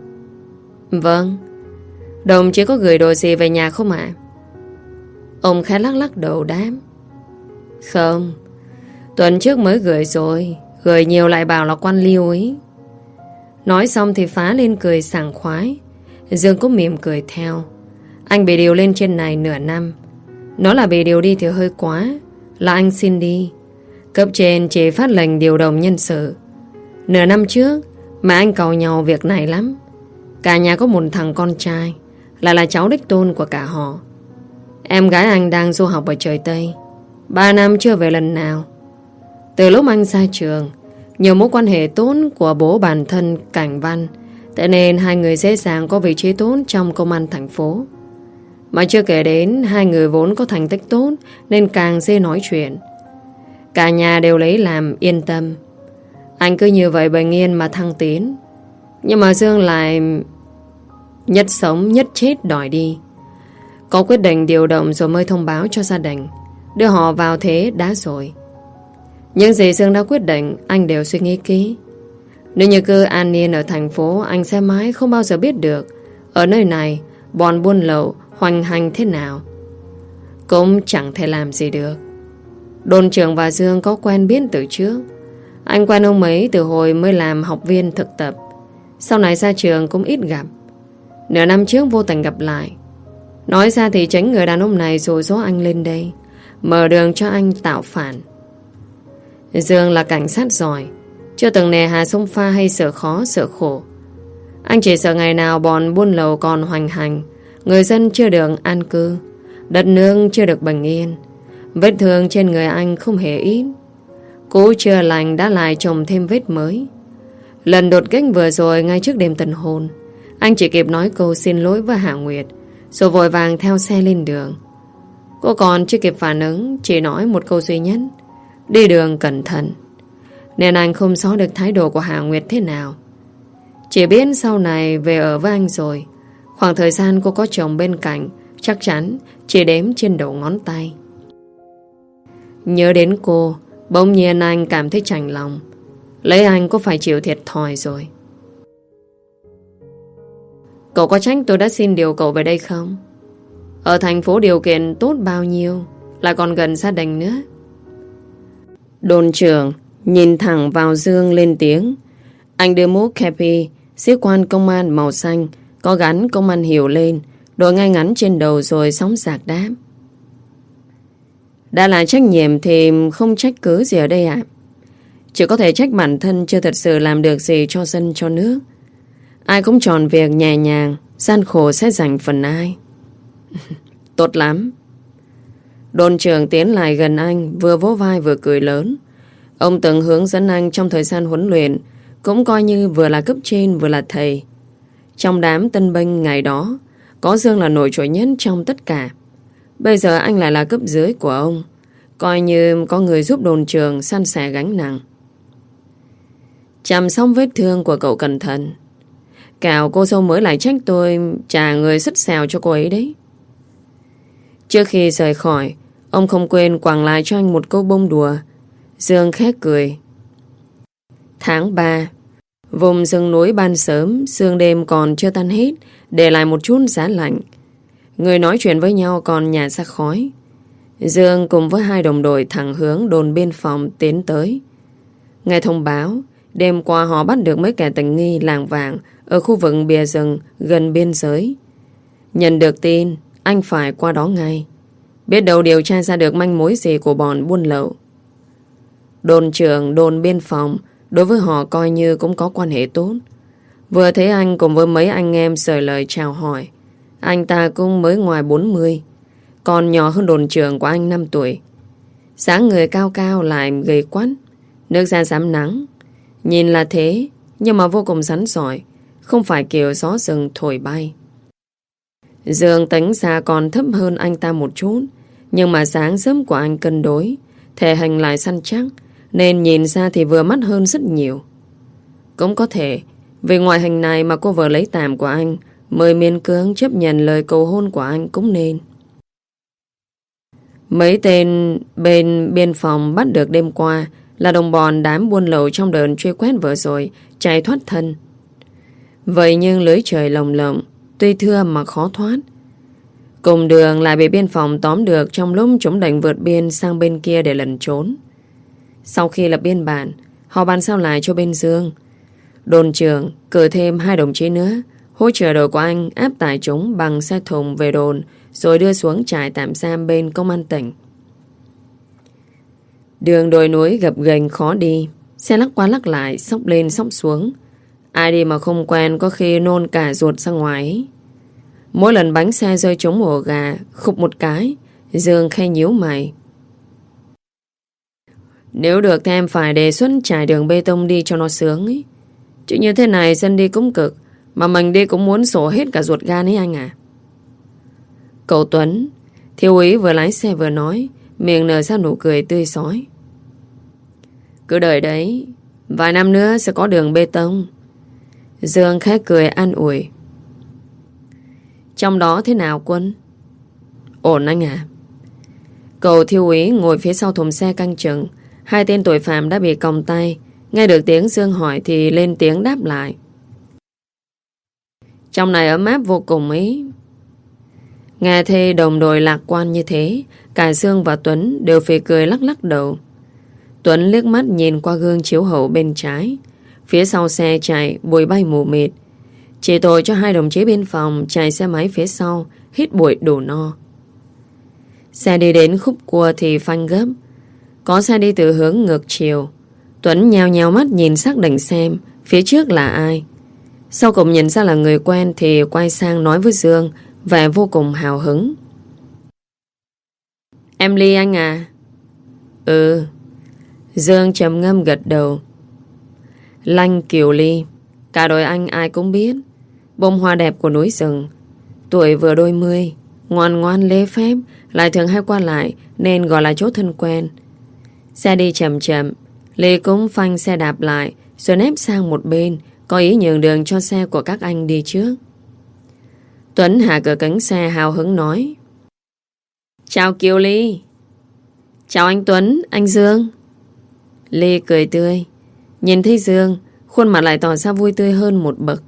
Vâng. Đồng chí có gửi đồ gì về nhà không ạ? Ông khẽ lắc lắc đầu đáp. Không, tuần trước mới gửi rồi. Gửi nhiều lại bảo là quan liêu ấy. Nói xong thì phá lên cười sảng khoái. Dương cũng mỉm cười theo. Anh bị điều lên trên này nửa năm. Nó là bị điều đi thì hơi quá. Là anh xin đi. Cấp trên chỉ phát lệnh điều động nhân sự. Nửa năm trước mà anh cầu nhau việc này lắm. Cả nhà có một thằng con trai, lại là cháu đích tôn của cả họ. Em gái anh đang du học ở trời Tây, 3 năm chưa về lần nào. Từ lúc anh ra trường, nhiều mối quan hệ tốt của bố bản thân Cảnh Văn, thế nên hai người dễ dàng có vị trí tốt trong công an thành phố. Mà chưa kể đến hai người vốn có thành tích tốt nên càng dễ nói chuyện. Cả nhà đều lấy làm yên tâm. Anh cứ như vậy bình yên mà thăng tiến. Nhưng mà Dương lại nhất sống nhất chết đòi đi. Có quyết định điều động rồi mới thông báo cho gia đình, đưa họ vào thế đã rồi. Những gì Dương đã quyết định anh đều suy nghĩ kỹ. Nếu như cứ an yên ở thành phố, anh sẽ mãi không bao giờ biết được ở nơi này bọn buôn lậu hoành hành thế nào. Cũng chẳng thể làm gì được. Đồn trưởng và Dương có quen biết từ trước. Anh quen ông ấy từ hồi mới làm học viên thực tập. Sau này ra trường cũng ít gặp. Nửa năm trước vô tình gặp lại. Nói ra thì chính người đàn ông này dụ dỗ anh lên đây, mở đường cho anh tạo phản. Dương là cảnh sát giỏi, chưa từng nề hà xông pha hay sợ khó sợ khổ. Anh chỉ sợ ngày nào bọn buôn lậu còn hoành hành, người dân chưa được an cư, đất nước chưa được bình yên. Vết thương trên người anh không hề ít. Cũ chưa lành đã lại trồng thêm vết mới. Lần đột kích vừa rồi ngay trước đêm tân hôn, anh chỉ kịp nói câu xin lỗi với Hạ Nguyệt, rồi vội vàng theo xe lên đường. Cô còn chưa kịp phản ứng, chỉ nói một câu duy nhất: đi đường cẩn thận. Nên anh không rõ được thái độ của Hạ Nguyệt thế nào. Chỉ biết sau này về ở với anh rồi, khoảng thời gian cô có chồng bên cạnh chắc chắn chỉ đếm trên đầu ngón tay. Nhớ đến cô, bỗng nhiên anh cảm thấy chạnh lòng. Lấy anh có phải chịu thiệt thòi rồi. Cậu có trách tôi đã xin điều cậu về đây không? Ở thành phố điều kiện tốt bao nhiêu, lại còn gần gia đình nữa. Đồn trưởng nhìn thẳng vào Dương lên tiếng. Anh đưa mũ kepi, sĩ quan công an màu xanh, có gắn công an hiệu lên, đội ngay ngắn trên đầu rồi sóng sạc đáp. Đã là trách nhiệm thì không trách cứ gì ở đây ạ. Chỉ có thể trách bản thân chưa thật sự làm được gì cho dân cho nước. Ai cũng tròn việc nhẹ nhàng, gian khổ sẽ dành phần ai. Tốt lắm. Đồn trưởng tiến lại gần anh, vừa vỗ vai vừa cười lớn. Ông từng hướng dẫn anh trong thời gian huấn luyện, cũng coi như vừa là cấp trên vừa là thầy. Trong đám tân binh ngày đó, có Dương là nổi trội nhất trong tất cả. Bây giờ anh lại là cấp dưới của ông, coi như có người giúp đồn trưởng san sẻ gánh nặng. Chăm sóc vết thương của cậu cẩn thận. Cào cô dâu mới lại trách tôi trả người sứt xèo cho cô ấy đấy. Trước khi rời khỏi, ông không quên quẳng lại cho anh một câu bông đùa. Dương khét cười. Tháng 3, vùng rừng núi ban sớm, sương đêm còn chưa tan hết, để lại một chút giá lạnh. Người nói chuyện với nhau còn nhả ra khói. Dương cùng với hai đồng đội thẳng hướng đồn biên phòng tiến tới. Nghe thông báo, đêm qua họ bắt được mấy kẻ tình nghi làng vàng ở khu vực bìa rừng gần biên giới. Nhận được tin, anh phải qua đó ngay. Biết đâu điều tra ra được manh mối gì của bọn buôn lậu. Đồn trưởng đồn biên phòng đối với họ coi như cũng có quan hệ tốt. Vừa thấy anh cùng với mấy anh em sởi lời chào hỏi. Anh ta cũng mới ngoài 40, còn nhỏ hơn đồn trưởng của anh 5 tuổi. Dáng người cao cao lại gầy quắt, nước da rám nắng. Nhìn là thế, nhưng mà vô cùng rắn giỏi, không phải kiểu gió rừng thổi bay. Dương tính ra còn thấp hơn anh ta một chút, nhưng mà dáng dấp của anh cân đối, thể hình lại săn chắc, nên nhìn ra thì vừa mắt hơn rất nhiều. Cũng có thể vì ngoại hình này mà cô vợ lấy tạm của anh mới miễn cưỡng chấp nhận lời cầu hôn của anh cũng nên. Mấy tên bên biên phòng bắt được đêm qua là đồng bọn đám buôn lậu trong đợt truy quét vừa rồi chạy thoát thân. Vậy nhưng lưới trời lồng lộng, tuy thưa mà khó thoát. Cùng đường lại bị biên phòng tóm được trong lúc chúng định vượt biên sang bên kia để lẩn trốn. Sau khi lập biên bản, họ bàn giao lại cho bên Dương. Đồn trưởng cử thêm 2 đồng chí nữa, hỗ trợ đội của anh áp tải chúng bằng xe thùng về đồn, rồi đưa xuống trại tạm giam bên công an tỉnh. Đường đồi núi gập ghềnh khó đi, xe lắc qua lắc lại, xốc lên xốc xuống. Ai đi mà không quen có khi nôn cả ruột ra ngoài. Mỗi lần bánh xe rơi trúng ổ gà, khục một cái, Dương khe nhíu mày. Nếu được thì em phải đề xuất trải đường bê tông đi cho nó sướng ấy. Chứ như thế này dân đi cũng cực, mà mình đi cũng muốn sổ hết cả ruột gan ấy anh à. Cậu Tuấn, thiếu úy vừa lái xe vừa nói, miệng nở ra nụ cười tươi rói. Cứ đợi đấy, vài năm nữa sẽ có đường bê tông. Dương khẽ cười an ủi. Trong đó thế nào Quân? Ổn anh à. Cậu thiếu úy ngồi phía sau thùng xe canh chừng. 2 tên tội phạm đã bị còng tay. Nghe được tiếng Dương hỏi thì lên tiếng đáp lại. Trong này ấm áp vô cùng ý. Nghe thê đồng đội lạc quan như thế, cả Dương và Tuấn đều phì cười lắc lắc đầu. Tuấn liếc mắt nhìn qua gương chiếu hậu bên trái. Phía sau xe chạy bụi bay mù mịt. Chỉ tội cho 2 đồng chí biên phòng chạy xe máy phía sau, hít bụi đủ no. Xe đi đến khúc cua thì phanh gấp. Có xe đi từ hướng ngược chiều. Tuấn nheo nheo mắt nhìn xác định xem phía trước là ai. Sau cùng nhận ra là người quen thì quay sang nói với Dương, vẻ vô cùng hào hứng. Em Ly anh à? Ừ. Dương trầm ngâm gật đầu. Lanh Kiều Ly, cả đội anh ai cũng biết. Bông hoa đẹp của núi rừng. Tuổi vừa đôi mươi, ngoan ngoan lễ phép, lại thường hay qua lại nên gọi là chỗ thân quen. Xe đi chậm chậm, Ly cũng phanh xe đạp lại rồi nép sang một bên, có ý nhường đường cho xe của các anh đi trước. Tuấn hạ cửa kính xe hào hứng nói. Chào Kiều Ly. Chào anh Tuấn, anh Dương. Ly cười tươi. Nhìn thấy Dương, khuôn mặt lại tỏ ra vui tươi hơn một bậc.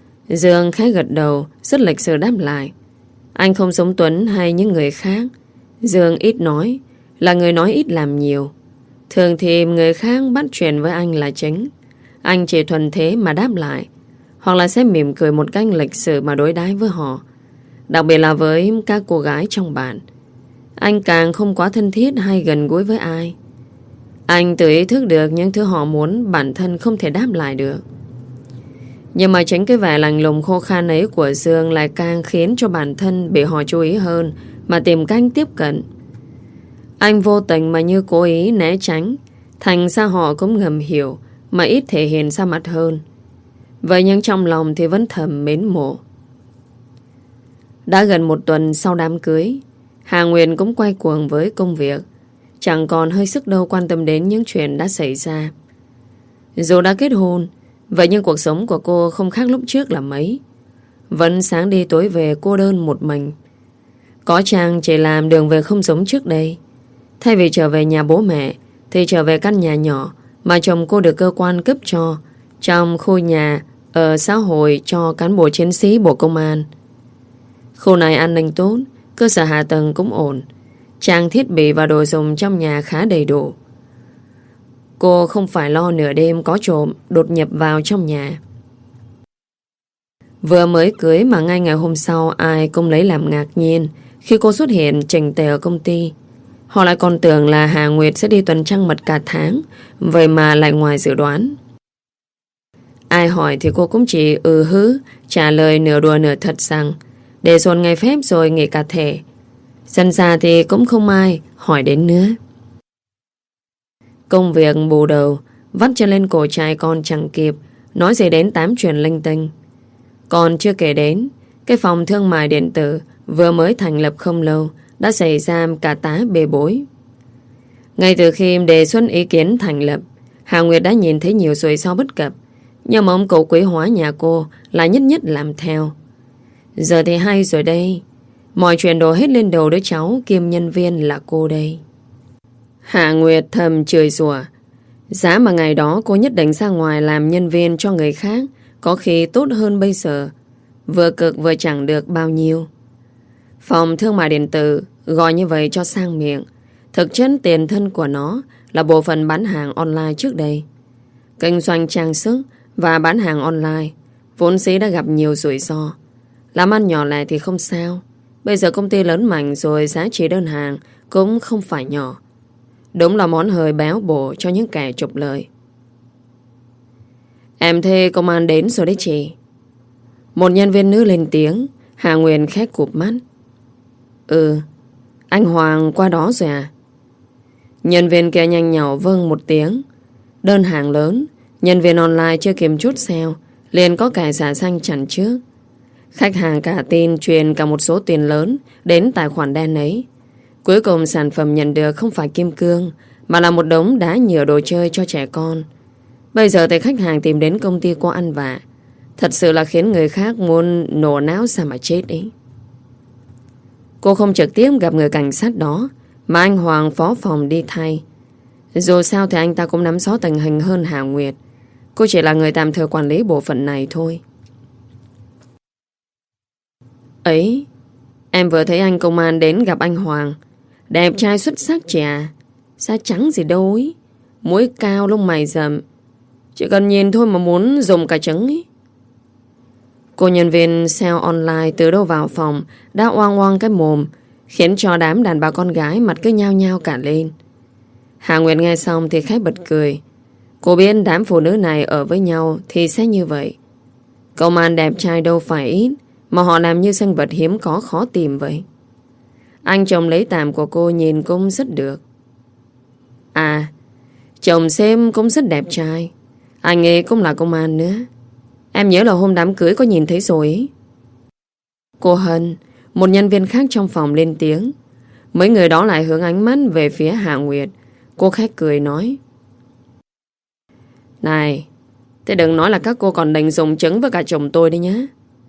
Dương khẽ gật đầu, rất lịch sự đáp lại. Anh không giống Tuấn hay những người khác. Dương ít nói, là người nói ít làm nhiều. Thường thì người khác bắt chuyện với anh là chính. Anh chỉ thuần thế mà đáp lại, hoặc là sẽ mỉm cười một cách lịch sự mà đối đãi với họ. Đặc biệt là với các cô gái trong bản. Anh càng không quá thân thiết hay gần gũi với ai. Anh tự ý thức được những thứ họ muốn bản thân không thể đáp lại được. Nhưng mà chính cái vẻ lạnh lùng khô khan ấy của Dương lại càng khiến cho bản thân bị họ chú ý hơn mà tìm cách tiếp cận. Anh vô tình mà như cố ý né tránh, thành ra họ cũng ngầm hiểu mà ít thể hiện ra mặt hơn. Vậy nhưng trong lòng thì vẫn thầm mến mộ. Đã gần 1 tuần sau đám cưới, Hà Nguyên cũng quay cuồng với công việc, chẳng còn hơi sức đâu quan tâm đến những chuyện đã xảy ra. Dù đã kết hôn, vậy nhưng cuộc sống của cô không khác lúc trước là mấy. Vẫn sáng đi tối về cô đơn một mình. Có chàng chỉ làm đường về không giống trước đây. Thay vì trở về nhà bố mẹ thì trở về căn nhà nhỏ mà chồng cô được cơ quan cấp cho trong khu nhà ở xã hội cho cán bộ chiến sĩ Bộ Công an. Khu này an ninh tốt, cơ sở hạ tầng cũng ổn, trang thiết bị và đồ dùng trong nhà khá đầy đủ. Cô không phải lo nửa đêm có trộm đột nhập vào trong nhà. Vừa mới cưới mà ngay ngày hôm sau ai cũng lấy làm ngạc nhiên khi cô xuất hiện chỉnh tề ở công ty. Họ lại còn tưởng là Hà Nguyệt sẽ đi tuần trăng mật cả tháng, vậy mà lại ngoài dự đoán. Ai hỏi thì cô cũng chỉ hứ trả lời nửa đùa nửa thật rằng để dồn ngày phép rồi nghỉ cả thể. Dần ra thì cũng không ai hỏi đến nữa. Công việc bù đầu vắt chân lên cổ trai con chẳng kịp nói gì đến 8 chuyện linh tinh. Còn chưa kể đến cái phòng thương mại điện tử vừa mới thành lập không lâu đã xảy ra cả tá bê bối. Ngay từ khi đề xuất ý kiến thành lập, Hà Nguyệt đã nhìn thấy nhiều rủi ro bất cập, nhưng mà ông cậu quý hóa nhà cô lại nhất nhất làm theo. Giờ thì hay rồi đây, mọi chuyện đổ hết lên đầu đứa cháu kiêm nhân viên là cô đây. Hà Nguyệt thầm chửi rủa. Giá mà ngày đó cô nhất định ra ngoài làm nhân viên cho người khác có khi tốt hơn bây giờ. Vừa cực vừa chẳng được bao nhiêu. Phòng thương mại điện tử gọi như vậy cho sang miệng. Thực chất tiền thân của nó là bộ phận bán hàng online trước đây. Kinh doanh trang sức và bán hàng online vốn dĩ đã gặp nhiều rủi ro. Làm ăn nhỏ lẻ thì không sao. Bây giờ công ty lớn mạnh rồi, giá trị đơn hàng cũng không phải nhỏ. Đúng là món hời béo bổ cho những kẻ trục lợi. Em thê công an đến rồi đấy chị. Một nhân viên nữ lên tiếng. Hà Nguyên khét cụp mắt. Anh Hoàng qua đó rồi à? Nhân viên kia nhanh nhỏ vâng một tiếng. Đơn hàng lớn, nhân viên online chưa kịp chút sale liền có kẻ giả xanh chặn trước. Khách hàng cả tin truyền cả một số tiền lớn đến tài khoản đen ấy. Cuối cùng sản phẩm nhận được không phải kim cương mà là một đống đá nhựa đồ chơi cho trẻ con. Bây giờ thì khách hàng tìm đến công ty cô ăn vạ. Thật sự là khiến người khác muốn nổ não ra mà chết ấy. Cô không trực tiếp gặp người cảnh sát đó mà anh Hoàng phó phòng đi thay. Dù sao thì anh ta cũng nắm rõ tình hình hơn Hà Nguyệt. Cô chỉ là người tạm thời quản lý bộ phận này thôi. Ấy, em vừa thấy anh công an đến gặp anh Hoàng. Đẹp trai xuất sắc chị à. Da trắng gì đâu ấy, mũi cao lông mày rậm, chỉ cần nhìn thôi mà muốn dùng cả trứng ấy. Cô nhân viên sale online từ đâu vào phòng đã oang oang cái mồm, khiến cho đám đàn bà con gái mặt cứ nhao nhao cả lên. Hà Nguyệt nghe xong thì khẽ bật cười. Cô biết đám phụ nữ này ở với nhau thì sẽ như vậy. Công an đẹp trai đâu phải ít, mà họ làm như sinh vật hiếm có khó tìm vậy. Anh chồng lấy tạm của cô nhìn cũng rất được. À, chồng xem cũng rất đẹp trai. Anh ấy cũng là công an nữa. Em nhớ là hôm đám cưới có nhìn thấy rồi ấy. Cô Hân, một nhân viên khác trong phòng lên tiếng. Mấy người đó lại hướng ánh mắt về phía Hà Nguyệt. Cô khách cười nói. Này, thế đừng nói là các cô còn định dùng trứng với cả chồng tôi đấy nhá.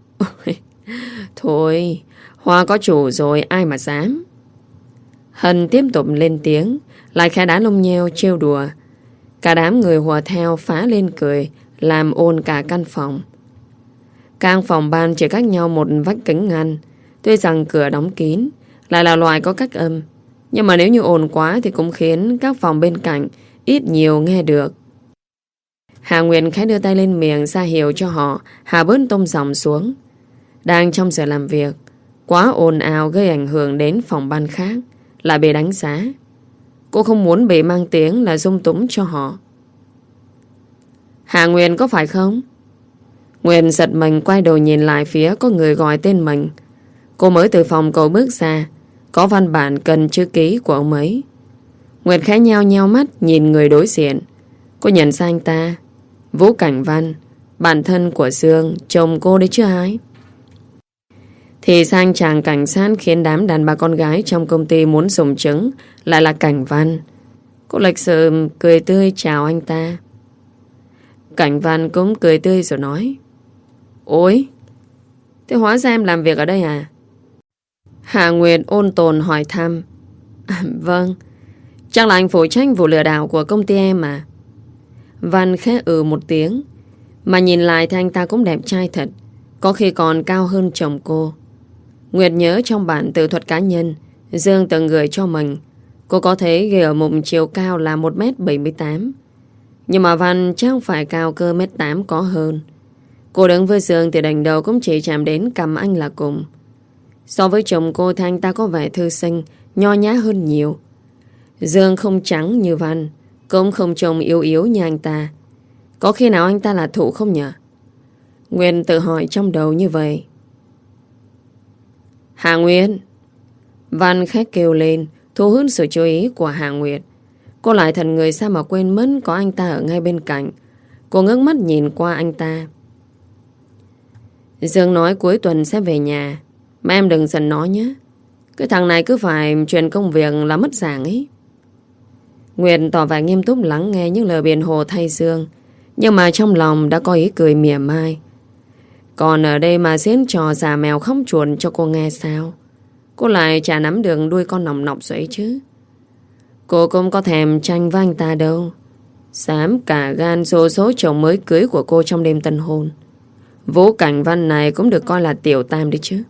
Thôi, Hoa có chủ rồi ai mà dám. Hân tiếp tục lên tiếng, lại khẽ đá lông nheo trêu đùa. Cả đám người hùa theo phá lên cười, làm ồn cả căn phòng. Căn phòng ban chỉ cách nhau một vách kính ngăn. Tuy rằng cửa đóng kín, lại là loại có cách âm, Nhưng mà nếu như ồn quá thì cũng khiến các phòng bên cạnh ít nhiều nghe được. Hà Nguyệt khẽ đưa tay lên miệng ra hiệu cho họ hạ bớt tông giọng xuống. Đang trong giờ làm việc, quá ồn ào gây ảnh hưởng đến phòng ban khác, lại bị đánh giá. Cô không muốn bị mang tiếng là dung túng cho họ. Hà Nguyệt có phải không? Nguyệt giật mình quay đầu nhìn lại phía có người gọi tên mình. Cô mới từ phòng cậu bước ra, có văn bản cần chữ ký của ông ấy. Nguyệt khẽ nheo nheo mắt nhìn người đối diện. Cô nhận ra anh ta, Vũ Cảnh Văn, bạn thân của Dương, chồng cô đấy chứ ai. Thì sang chàng cảnh sát khiến đám đàn bà con gái trong công ty muốn sùng trứng lại là Cảnh Văn. Cô lịch sự cười tươi chào anh ta. Cảnh Văn cũng cười tươi rồi nói: Ôi, thế hóa ra em làm việc ở đây à? Hạ Nguyệt ôn tồn hỏi thăm. Vâng, chắc là anh phụ trách vụ lừa đảo của công ty em à? Văn khẽ một tiếng. Mà nhìn lại thì anh ta cũng đẹp trai thật, có khi còn cao hơn chồng cô. Nguyệt nhớ trong bản tự thuật cá nhân Dương từng gửi cho mình, cô có thấy ghê ở mụn chiều cao là 1m78. Nhưng mà Văn chắc không phải cao cơ 1m8 có hơn. Cô đứng với Dương thì đỉnh đầu cũng chỉ chạm đến cằm anh là cùng. So với chồng cô thì anh ta có vẻ thư sinh, nho nhã hơn nhiều. Dương không trắng như Văn, cũng không trông yếu yếu như anh ta. Có khi nào anh ta là thụ không nhỉ? Nguyên tự hỏi trong đầu như vậy. Hà Nguyệt. Văn khách kêu lên, thu hút sự chú ý của Hà Nguyệt. Cô lại thần người sao mà quên mất có anh ta ở ngay bên cạnh. Cô ngước mắt nhìn qua anh ta. Dương nói cuối tuần sẽ về nhà, mà em đừng giận nó nhé. Cái thằng này cứ phải truyền công việc là mất dạng ấy. Nguyệt tỏ vẻ nghiêm túc lắng nghe những lời biện hồ thay Dương, nhưng mà trong lòng đã có ý cười mỉa mai. Còn ở đây mà diễn trò già mèo khóc chuồn cho cô nghe sao? Cô lại chả nắm được đuôi con nòng nọc rồi ấy chứ. Cô cũng có thèm tranh với anh ta đâu. Dám cả gan xô số chồng mới cưới của cô trong đêm tân hôn. Vũ Cảnh Văn này cũng được coi là tiểu tam đấy chứ.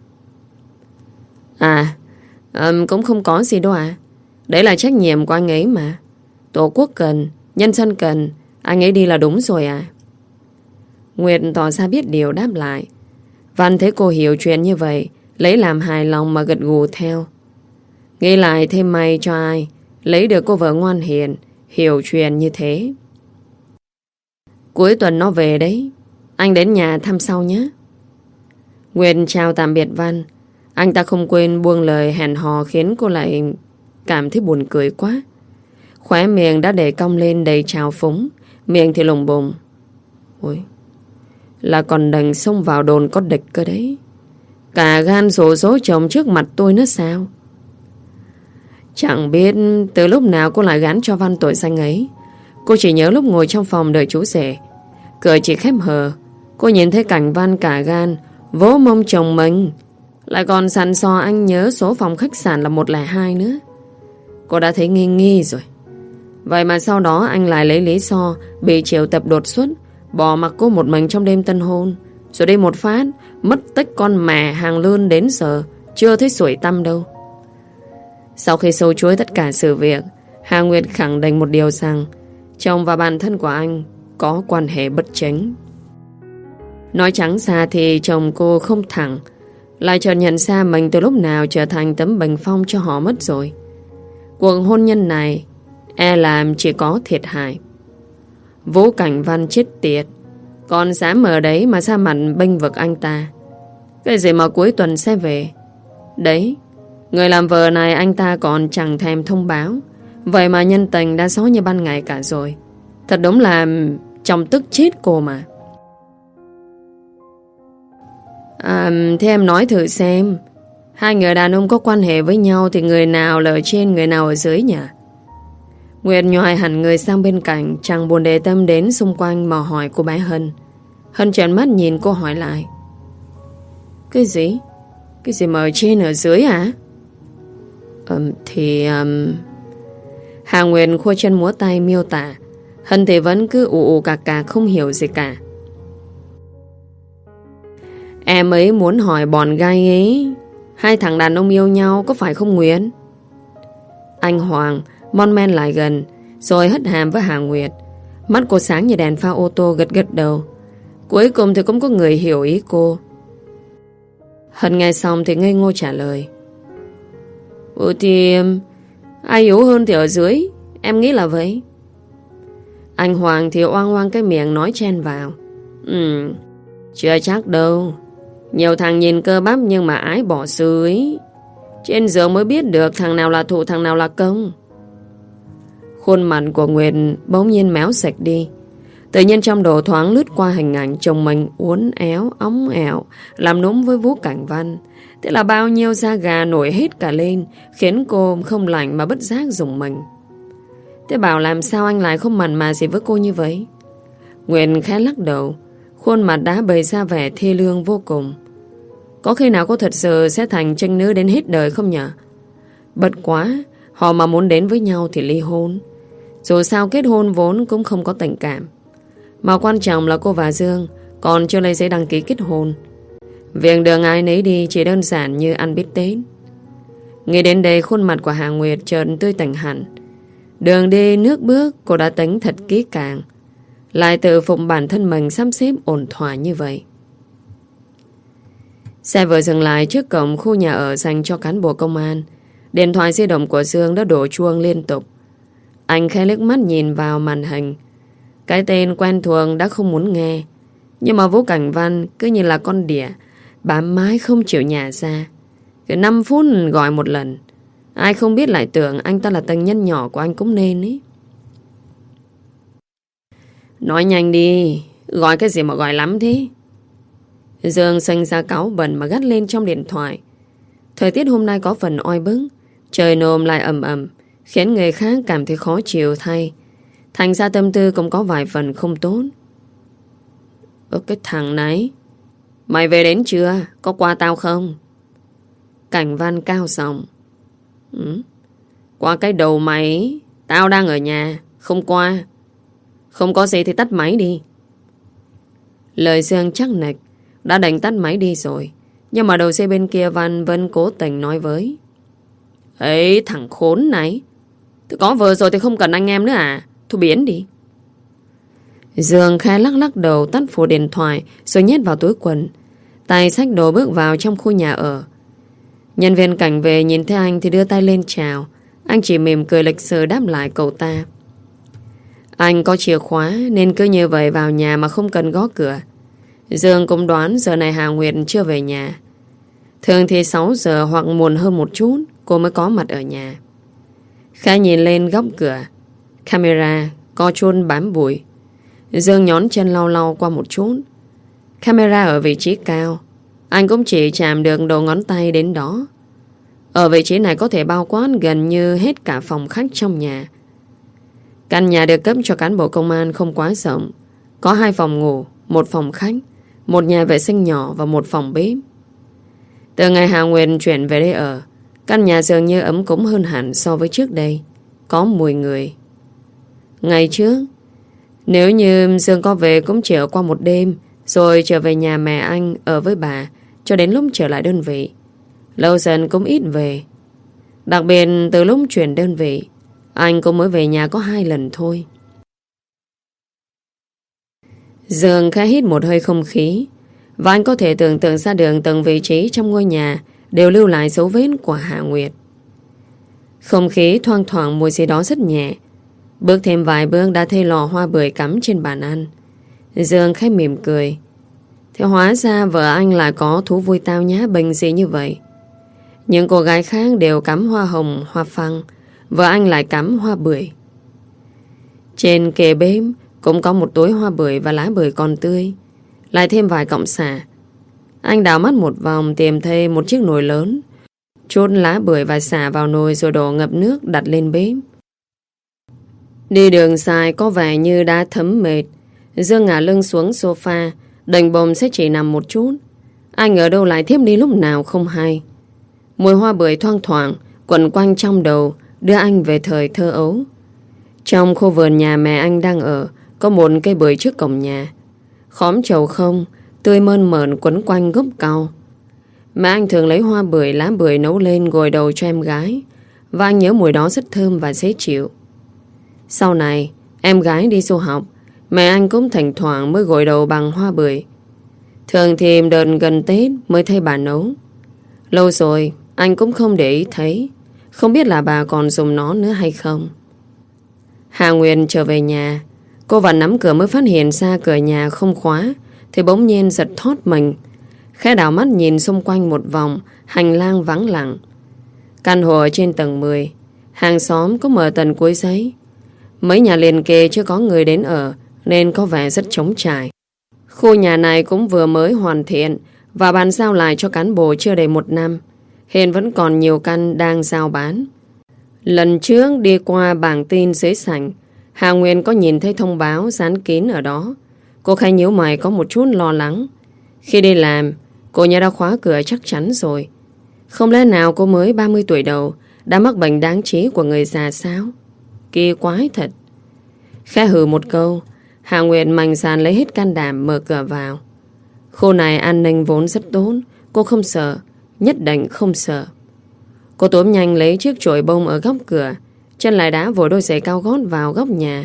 Cũng không có gì đâu à. Đấy là trách nhiệm của anh ấy mà. Tổ quốc cần, nhân dân cần, anh ấy đi là đúng rồi à. Nguyệt tỏ ra biết điều đáp lại. Văn thấy cô hiểu chuyện như vậy, lấy làm hài lòng mà gật gù theo. Nghĩ lại thêm may cho ai lấy được cô vợ ngoan hiền, hiểu chuyện như thế. Cuối tuần nó về đấy, anh đến nhà thăm sau nhé. Nguyệt chào tạm biệt Văn. Anh ta không quên buông lời hẹn hò khiến cô lại cảm thấy buồn cười quá. Khóe miệng đã để cong lên đầy trào phúng, miệng thì lùng bùng. Ôi, là còn đành xông vào đồn có địch cơ đấy. Cả gan rổ rỗ chồng trước mặt tôi nữa sao? Chẳng biết từ lúc nào cô lại gán cho Văn tội danh ấy. Cô chỉ nhớ lúc ngồi trong phòng đợi chú rể, cửa chỉ khép hờ, cô nhìn thấy cảnh Văn cả gan vỗ mông chồng mình, lại còn sẵn sò anh nhớ số phòng khách sạn là 102 nữa. Cô đã thấy nghi nghi rồi. Vậy mà sau đó anh lại lấy lý do bị triệu tập đột xuất, bỏ mặc cô một mình trong đêm tân hôn, rồi đi một phát mất tích con mẹ hàng lươn đến giờ chưa thấy sủi tăm đâu. Sau khi sâu chuối tất cả sự việc, Hà Nguyệt khẳng định một điều rằng chồng và bản thân của anh có quan hệ bất chính. Nói trắng ra thì chồng cô không thẳng, lại chợt nhận ra mình từ lúc nào trở thành tấm bình phong cho họ mất rồi. Cuộc hôn nhân này e làm chỉ có thiệt hại. Vũ Cảnh Văn chết tiệt, còn dám ở đấy mà ra mặt bênh vực anh ta. Cái gì mà cuối tuần sẽ về. Đấy, người làm vợ này anh ta còn chẳng thèm thông báo. Vậy mà nhân tình đã xóa như ban ngày cả rồi. Thật đúng là chồng tức chết cô mà. Thế em nói thử xem, hai người đàn ông có quan hệ với nhau thì người nào là ở trên, người nào ở dưới nhỉ? Nguyệt nhòi hẳn người sang bên cạnh, chẳng buồn để tâm đến xung quanh mà hỏi cô bé Hân. Hân trợn mắt nhìn cô hỏi lại. Cái gì? Cái gì mà ở trên ở dưới hả? Hà Nguyệt khua chân múa tay miêu tả. Hân thì vẫn cứ ù cà không hiểu gì cả. Em ấy muốn hỏi bọn gai ấy, hai thằng đàn ông yêu nhau có phải không Nguyệt? Anh Hoàng mon men lại gần, rồi hất hàm với Hà Nguyệt. Mắt cô sáng như đèn pha ô tô, gật gật đầu. Cuối cùng thì cũng có người hiểu ý cô. Hân nghe xong thì ngây ngô trả lời. Thì ai yếu hơn thì ở dưới, em nghĩ là vậy. Anh Hoàng thì oang oang cái miệng nói chen vào. Chưa chắc đâu. Nhiều thằng nhìn cơ bắp nhưng mà ái bỏ sư ấy. Trên giường mới biết được thằng nào là thụ, thằng nào là công. Khuôn mặt của Nguyệt bỗng nhiên méo sạch đi. Tự nhiên trong đầu thoáng lướt qua hình ảnh chồng mình uốn éo, óng ẹo, làm nũng với Vũ Cảnh Văn. Thế là bao nhiêu da gà nổi hết cả lên, khiến cô không lành mà bất giác rùng mình. Thế bảo làm sao anh lại không mặn mà gì với cô như vậy? Nguyệt khẽ lắc đầu, khuôn mặt đã bày ra vẻ thê lương vô cùng. Có khi nào cô thật sự sẽ thành trinh nữ đến hết đời không nhở? Bật quá, họ mà muốn đến với nhau thì ly hôn. Dù sao kết hôn vốn cũng không có tình cảm. Mà quan trọng là cô và Dương còn chưa lấy giấy đăng ký kết hôn. Việc đường ai nấy đi chỉ đơn giản như ăn bít tết. Nghĩ đến đây khuôn mặt của Hà Nguyệt chợt tươi tỉnh hẳn. Đường đi nước bước cô đã tính thật kỹ càng, lại tự phụng bản thân mình sắp xếp ổn thỏa như vậy. Xe vừa dừng lại trước cổng khu nhà ở dành cho cán bộ công an. Điện thoại di động của Dương đã đổ chuông liên tục. Anh khẽ liếc mắt nhìn vào màn hình. Cái tên quen thuộc đã không muốn nghe. Nhưng mà Vũ Cảnh Văn cứ như là con đỉa, bám mái không chịu nhả ra. Cứ 5 phút gọi một lần. Ai không biết lại tưởng anh ta là tình nhân nhỏ của anh cũng nên ấy. Nói nhanh đi, gọi cái gì mà gọi lắm thế? Dương xanh ra cáu bẩn mà gắt lên trong điện thoại. Thời tiết hôm nay có phần oi bức, trời nồm lại ẩm ẩm, khiến người khác cảm thấy khó chịu thay. Thành ra tâm tư cũng có vài phần không tốt. Cái thằng này, mày về đến chưa? Có qua tao không? Cảnh Văn cao giọng. Qua cái đầu mày, tao đang ở nhà, không qua. Không có gì thì tắt máy đi. Lời Dương chắc nịch, đã đánh tắt máy đi rồi. Nhưng mà đầu dây bên kia Văn vẫn cố tình nói với. Ấy thằng khốn này, tôi có vợ rồi thì không cần anh em nữa à? Thôi biến đi. Dương khẽ lắc lắc đầu tắt phủ điện thoại rồi nhét vào túi quần. Tay xách đồ bước vào trong khu nhà ở. Nhân viên cảnh vệ nhìn thấy anh thì đưa tay lên chào. Anh chỉ mỉm cười lịch sự đáp lại cậu ta. Anh có chìa khóa nên cứ như vậy vào nhà mà không cần gõ cửa. Dương cũng đoán giờ này Hà Nguyệt chưa về nhà. Thường thì 6 giờ hoặc muộn hơn một chút cô mới có mặt ở nhà. Khẽ nhìn lên góc cửa, camera có chôn bám bụi. Dương nhón chân lau lau qua một chút. Camera ở vị trí cao, anh cũng chỉ chạm được đầu ngón tay đến đó. Ở vị trí này có thể bao quát gần như hết cả phòng khách trong nhà. Căn nhà được cấp cho cán bộ công an không quá rộng. Có 2 phòng ngủ, 1 phòng khách, 1 nhà vệ sinh nhỏ và 1 phòng bếp. Từ ngày Hà Nguyệt chuyển về đây ở, căn nhà dường như ấm cúng hơn hẳn so với trước đây. Có 10 người. Ngày trước, nếu như Dương có về cũng chỉ ở qua một đêm, rồi trở về nhà mẹ anh ở với bà cho đến lúc trở lại đơn vị. Lâu dần cũng ít về. Đặc biệt từ lúc chuyển đơn vị, anh cũng mới về nhà có 2 lần thôi. Dương khẽ hít một hơi không khí, và anh có thể tưởng tượng ra được từng vị trí trong ngôi nhà đều lưu lại dấu vết của Hạ Nguyệt. Không khí thoang thoảng mùi gì đó rất nhẹ. Bước thêm vài bước đã thấy lò hoa bưởi cắm trên bàn ăn. Dương khẽ mỉm cười. Thế hóa ra vợ anh lại có thú vui tao nhã bình gì như vậy. Những cô gái khác đều cắm hoa hồng, hoa phăng, vợ anh lại cắm hoa bưởi. Trên kệ bếp cũng có một túi hoa bưởi và lá bưởi còn tươi, lại thêm vài cọng sả. Anh đảo mắt một vòng tìm thấy một chiếc nồi lớn, trút lá bưởi và sả vào nồi rồi đổ ngập nước đặt lên bếp. Đi đường dài có vẻ như đã thấm mệt. Dương ngả lưng xuống sofa, đành bồm sẽ chỉ nằm một chút. Anh ở đâu lại thiếp đi lúc nào không hay. Mùi hoa bưởi thoang thoảng quẩn quanh trong đầu, đưa anh về thời thơ ấu. Trong khu vườn nhà mẹ anh đang ở có một cây bưởi trước cổng nhà. Khóm trầu không tươi mơn mởn quấn quanh gốc cau. Mẹ anh thường lấy hoa bưởi lá bưởi nấu lên gội đầu cho em gái, và anh nhớ mùi đó rất thơm và dễ chịu. Sau này, em gái đi du học, mẹ anh cũng thỉnh thoảng mới gội đầu bằng hoa bưởi. Thường thì đợt gần Tết mới thấy bà nấu. Lâu rồi, anh cũng không để ý thấy. Không biết là bà còn dùng nó nữa hay không. Hà Nguyên trở về nhà. Cô vẫn nắm cửa mới phát hiện ra cửa nhà không khóa, thì bỗng nhiên giật thót mình. Khẽ đảo mắt nhìn xung quanh một vòng, hành lang vắng lặng. Căn hộ ở trên tầng 10, hàng xóm có mở tầng cuối giấy. Mấy nhà liền kề chưa có người đến ở, nên có vẻ rất trống trải. Khu nhà này cũng vừa mới hoàn thiện và bàn giao lại cho cán bộ chưa đầy 1 năm. Hiện vẫn còn nhiều căn đang giao bán. Lần trước đi qua bảng tin dưới sảnh, Hà Nguyên có nhìn thấy thông báo dán kín ở đó. Cô khẽ nhíu mày có một chút lo lắng. Khi đi làm, cô nhớ đã khóa cửa chắc chắn rồi. Không lẽ nào cô mới 30 tuổi đầu đã mắc bệnh đáng trí của người già sao? Kỳ quái thật. Khẽ hừ một câu, Hà Nguyên mạnh dạn lấy hết can đảm mở cửa vào. Khu này an ninh vốn rất tốt. Cô không sợ, nhất định không sợ. Cô túm nhanh lấy chiếc chổi bông ở góc cửa, chân lại đá vội đôi giày cao gót vào góc nhà.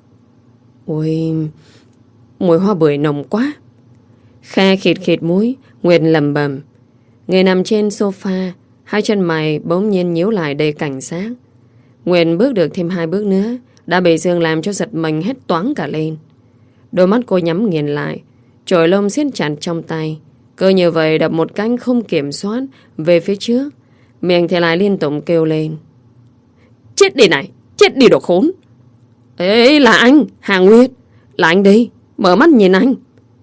Ôi, mùi hoa bưởi nồng quá. Khe khịt khịt mũi, Nguyệt lẩm bẩm. Người nằm trên sofa, hai chân mày bỗng nhiên nhíu lại đầy cảnh giác. Nguyệt bước được thêm 2 bước nữa, đã bị Dương làm cho giật mình hết toáng cả lên. Đôi mắt cô nhắm nghiền lại, chổi lông siết chặt trong tay. Cứ như vậy đập một cánh không kiểm soát về phía trước, miệng thì lại liên tục kêu lên. Chết đi này, chết đi đồ khốn. Ê, là anh, Hà Nguyệt. Là anh đi, mở mắt nhìn anh.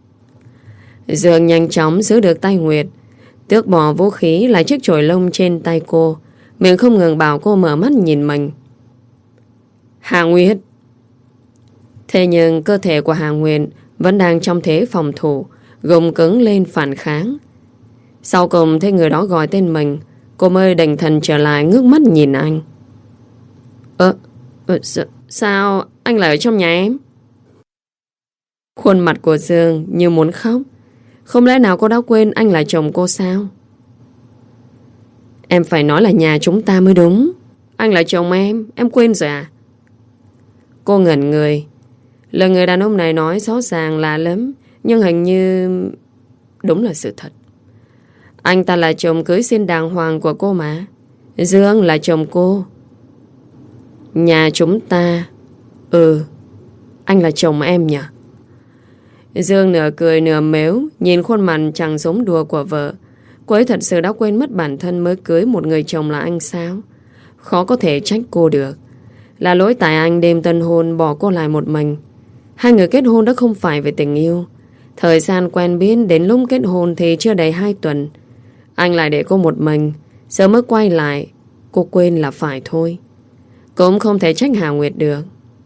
Dương nhanh chóng giữ được tay Nguyệt, tước bỏ vũ khí lại chiếc chổi lông trên tay cô, miệng không ngừng bảo cô mở mắt nhìn mình. Hà Nguyệt. Thế nhưng cơ thể của Hà Nguyệt vẫn đang trong thế phòng thủ, gồng cứng lên phản kháng. Sau cùng thấy người đó gọi tên mình, cô mới định thần trở lại ngước mắt nhìn anh. Sao anh lại ở trong nhà em? Khuôn mặt của Dương như muốn khóc. Không lẽ nào cô đã quên anh là chồng cô sao? Em phải nói là nhà chúng ta mới đúng. Anh là chồng em quên rồi à? Cô ngẩn người. Lời người đàn ông này nói rõ ràng lạ lắm, nhưng hình như đúng là sự thật. Anh ta là chồng cưới xin đàng hoàng của cô mà. Dương là chồng cô. Nhà chúng ta. Anh là chồng em nhỉ? Dương nửa cười nửa mếu, nhìn khuôn mặt chẳng giống đùa của vợ. Cô ấy thật sự đã quên mất bản thân mới cưới một người chồng là anh sao? Khó có thể trách cô được. Là lỗi tại anh đêm tân hôn bỏ cô lại một mình. Hai người kết hôn đã không phải về tình yêu. Thời gian quen biết đến lúc kết hôn thì chưa đầy 2 tuần. Anh lại để cô một mình, giờ mới quay lại. Cô quên là phải thôi. Cũng không thể trách Hà Nguyệt được.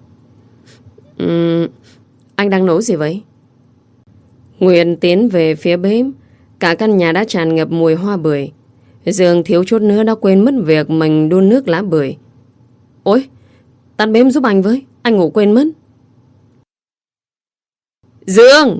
Anh đang nấu gì vậy? Nguyệt tiến về phía bếp. Cả căn nhà đã tràn ngập mùi hoa bưởi. Dương thiếu chút nữa đã quên mất việc mình đun nước lá bưởi. Ôi, tắt bếp giúp anh với, anh ngủ quên mất. Dương!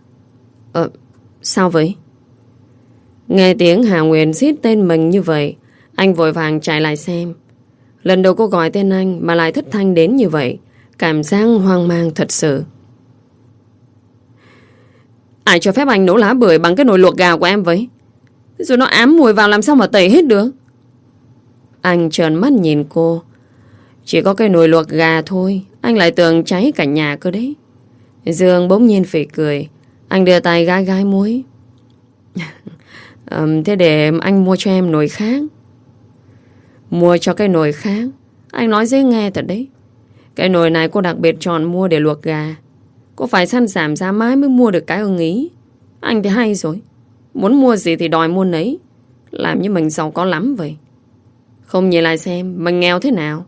Sao vậy? Nghe tiếng Hà Nguyên xít tên mình như vậy, anh vội vàng chạy lại xem. Lần đầu cô gọi tên anh mà lại thất thanh đến như vậy, cảm giác hoang mang thật sự. Ai cho phép anh nấu lá bưởi bằng cái nồi luộc gà của em vậy? Rồi nó ám mùi vào làm sao mà tẩy hết được? Anh trợn mắt nhìn cô. Chỉ có cái nồi luộc gà thôi, anh lại tưởng cháy cả nhà cơ đấy. Dương bỗng nhiên phì cười. Anh đưa tay gãi gãi mũi. Thế để anh mua cho em nồi khác. Mua cho cái nồi khác? Anh nói dễ nghe thật đấy. Cái nồi này cô đặc biệt chọn mua để luộc gà. Cô phải săn giảm giá mãi mới mua được cái ưng ý. Anh thì hay rồi, muốn mua gì thì đòi mua nấy, làm như mình giàu có lắm vậy. Không nhìn lại xem mình nghèo thế nào.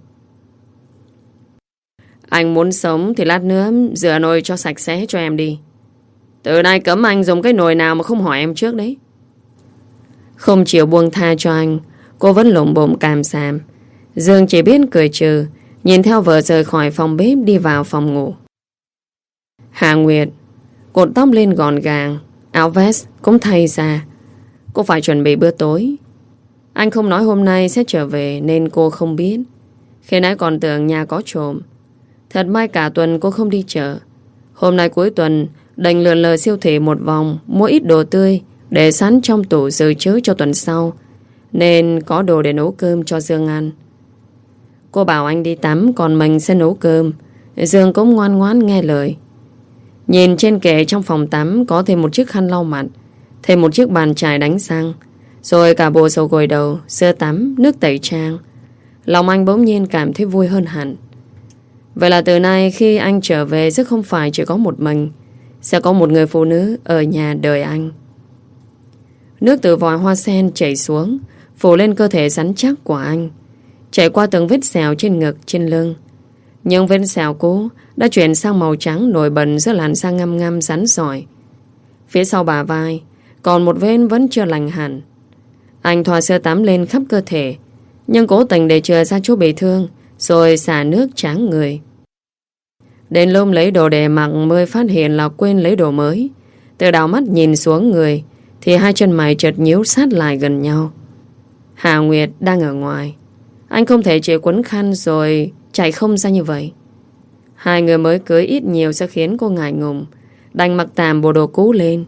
Anh muốn sống thì lát nữa rửa nồi cho sạch sẽ cho em đi. Từ nay cấm anh dùng cái nồi nào mà không hỏi em trước đấy. Không chịu buông tha cho anh, cô vẫn lủng bụng càm xàm. Dương chỉ biết cười trừ, nhìn theo vợ rời khỏi phòng bếp đi vào phòng ngủ. Hà Nguyệt cột tóc lên gọn gàng, áo vest cũng thay ra. Cô phải chuẩn bị bữa tối. Anh không nói hôm nay sẽ trở về nên cô không biết. Khi nãy còn tưởng nhà có trộm. Thật may cả tuần cô không đi chợ. Hôm nay cuối tuần đành lượn lờ siêu thị một vòng, mua ít đồ tươi để sẵn trong tủ dự trữ cho tuần sau, nên có đồ để nấu cơm cho Dương ăn. Cô bảo anh đi tắm, còn mình sẽ nấu cơm. Dương cũng ngoan ngoãn nghe lời. Nhìn trên kệ trong phòng tắm có thêm một chiếc khăn lau mặt, thêm một chiếc bàn chải đánh răng, rồi cả bộ xô gội đầu, sữa tắm, nước tẩy trang. Lòng anh bỗng nhiên cảm thấy vui hơn hẳn. Vậy là từ nay khi anh trở về sẽ không phải chỉ có một mình, sẽ có một người phụ nữ ở nhà đợi anh. Nước từ vòi hoa sen chảy xuống, phủ lên cơ thể rắn chắc của anh, chảy qua từng vết sẹo trên ngực, trên lưng. Nhưng vết sẹo cũ đã chuyển sang màu trắng nổi bật giữa làn da ngăm ngăm rắn sỏi. Phía sau bả vai còn một vết vẫn chưa lành hẳn. Anh thoa sữa tắm lên khắp cơ thể, nhưng cố tình để chừa ra chỗ bị thương, rồi xả nước tráng người. Đến lúc lấy đồ để mặc mới phát hiện là quên lấy đồ mới. Từ đảo mắt nhìn xuống người thì hai chân mày chợt nhíu sát lại gần nhau. Hà Nguyệt đang ở ngoài. Anh không thể chỉ quấn khăn rồi chạy không ra như vậy. Hai người mới cưới ít nhiều sẽ khiến cô ngại ngùng, đành mặc tạm bộ đồ cũ lên.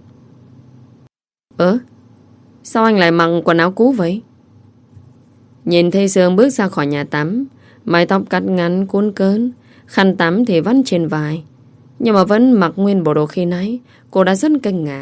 Sao anh lại mặc quần áo cũ vậy? Nhìn thấy Dương bước ra khỏi nhà tắm, mái tóc cắt ngắn cuốn cớn, khăn tắm thì vắt trên vai, nhưng mà vẫn mặc nguyên bộ đồ khi nãy. Cô đã rất kinh ngạc.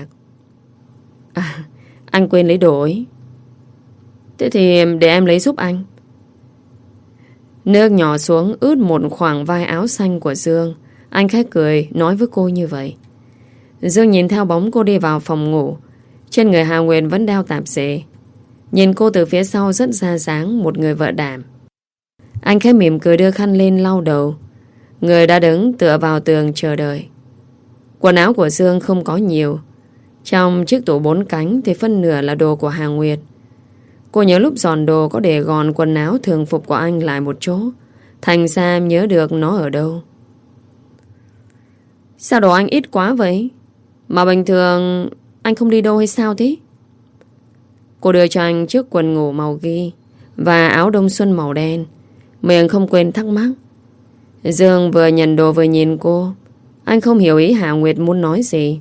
Anh quên lấy đồ ấy. Thế thì để em lấy giúp anh. Nước nhỏ xuống ướt một khoảng vai áo xanh của Dương. Anh khẽ cười nói với cô như vậy. Dương nhìn theo bóng cô đi vào phòng ngủ. Trên người Hà Nguyệt vẫn đeo tạp dề. Nhìn cô từ phía sau rất ra dáng một người vợ đảm. Anh khẽ mỉm cười đưa khăn lên lau đầu. Người đã đứng tựa vào tường chờ đợi. Quần áo của Dương không có nhiều. Trong chiếc tủ 4 cánh thì phân nửa là đồ của Hà Nguyệt. Cô nhớ lúc dọn đồ có để gọn quần áo thường phục của anh lại một chỗ. Thành ra nhớ được nó ở đâu. Sao đồ anh ít quá vậy? Mà bình thường anh không đi đâu hay sao thế? Cô đưa cho anh chiếc quần ngủ màu ghi và áo đông xuân màu đen. Miệng không quên thắc mắc. Dương vừa nhận đồ vừa nhìn cô. Anh không hiểu ý Hà Nguyệt muốn nói gì.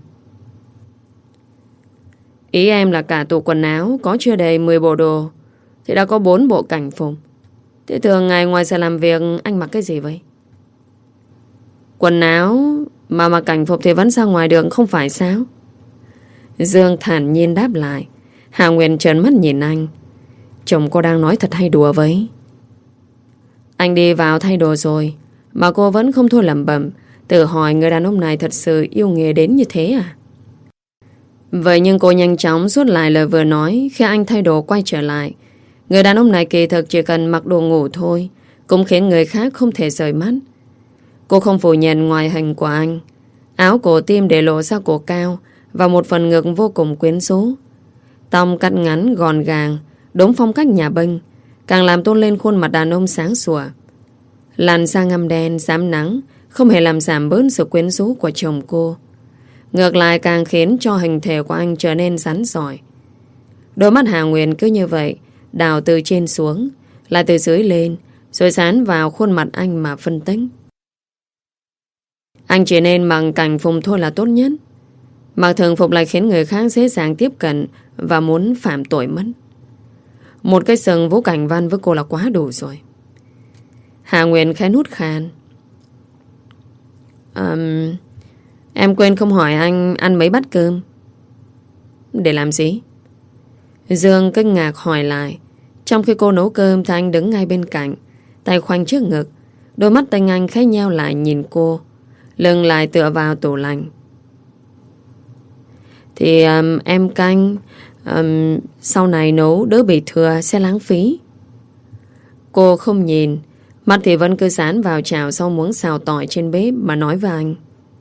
Ý em là cả tủ quần áo có chưa đầy 10 bộ đồ thì đã có 4 bộ cảnh phục. Thế thường ngày ngoài giờ làm việc anh mặc cái gì vậy? Quần áo mà mặc cảnh phục thì vẫn ra ngoài đường không phải sao? Dương thản nhiên đáp lại. Hà Nguyệt trợn mắt nhìn anh. Chồng cô đang nói thật hay đùa vậy? Anh đi vào thay đồ rồi mà cô vẫn không thôi lẩm bẩm, tự hỏi người đàn ông này thật sự yêu nghề đến như thế à? Vậy nhưng cô nhanh chóng rút lại lời vừa nói. Khi anh thay đồ quay trở lại, người đàn ông này kỳ thực chỉ cần mặc đồ ngủ thôi cũng khiến người khác không thể rời mắt. Cô không phủ nhận ngoại hình của anh. Áo cổ tim để lộ ra cổ cao và một phần ngực vô cùng quyến rũ. Tóc cắt ngắn gọn gàng, đúng phong cách nhà bênh, càng làm tôn lên khuôn mặt đàn ông sáng sủa. Làn da ngăm đen, rám nắng không hề làm giảm bớt sự quyến rũ của chồng cô. Ngược lại càng khiến cho hình thể của anh trở nên rắn giỏi. Đôi mắt Hà Nguyệt cứ như vậy, đào từ trên xuống, lại từ dưới lên, rồi dán vào khuôn mặt anh mà phân tích. Anh chỉ nên mặc cảnh phục thôi là tốt nhất. Mặc thường phục lại khiến người khác dễ dàng tiếp cận và muốn phạm tội mất. Một cái sừng Vũ Cảnh Văn với cô là quá đủ rồi. Hà Nguyệt khẽ hút khan. Em quên không hỏi anh ăn mấy bát cơm. Để làm gì? Dương kinh ngạc hỏi lại. Trong khi cô nấu cơm thì anh đứng ngay bên cạnh, tay khoanh trước ngực. Đôi mắt tinh anh khẽ nheo lại nhìn cô, lưng lại tựa vào tủ lạnh. Thì em canh sau này nấu đỡ bị thừa sẽ lãng phí. Cô không nhìn, mắt thì vẫn cứ dán vào chảo sau muỗng xào tỏi trên bếp mà nói với anh.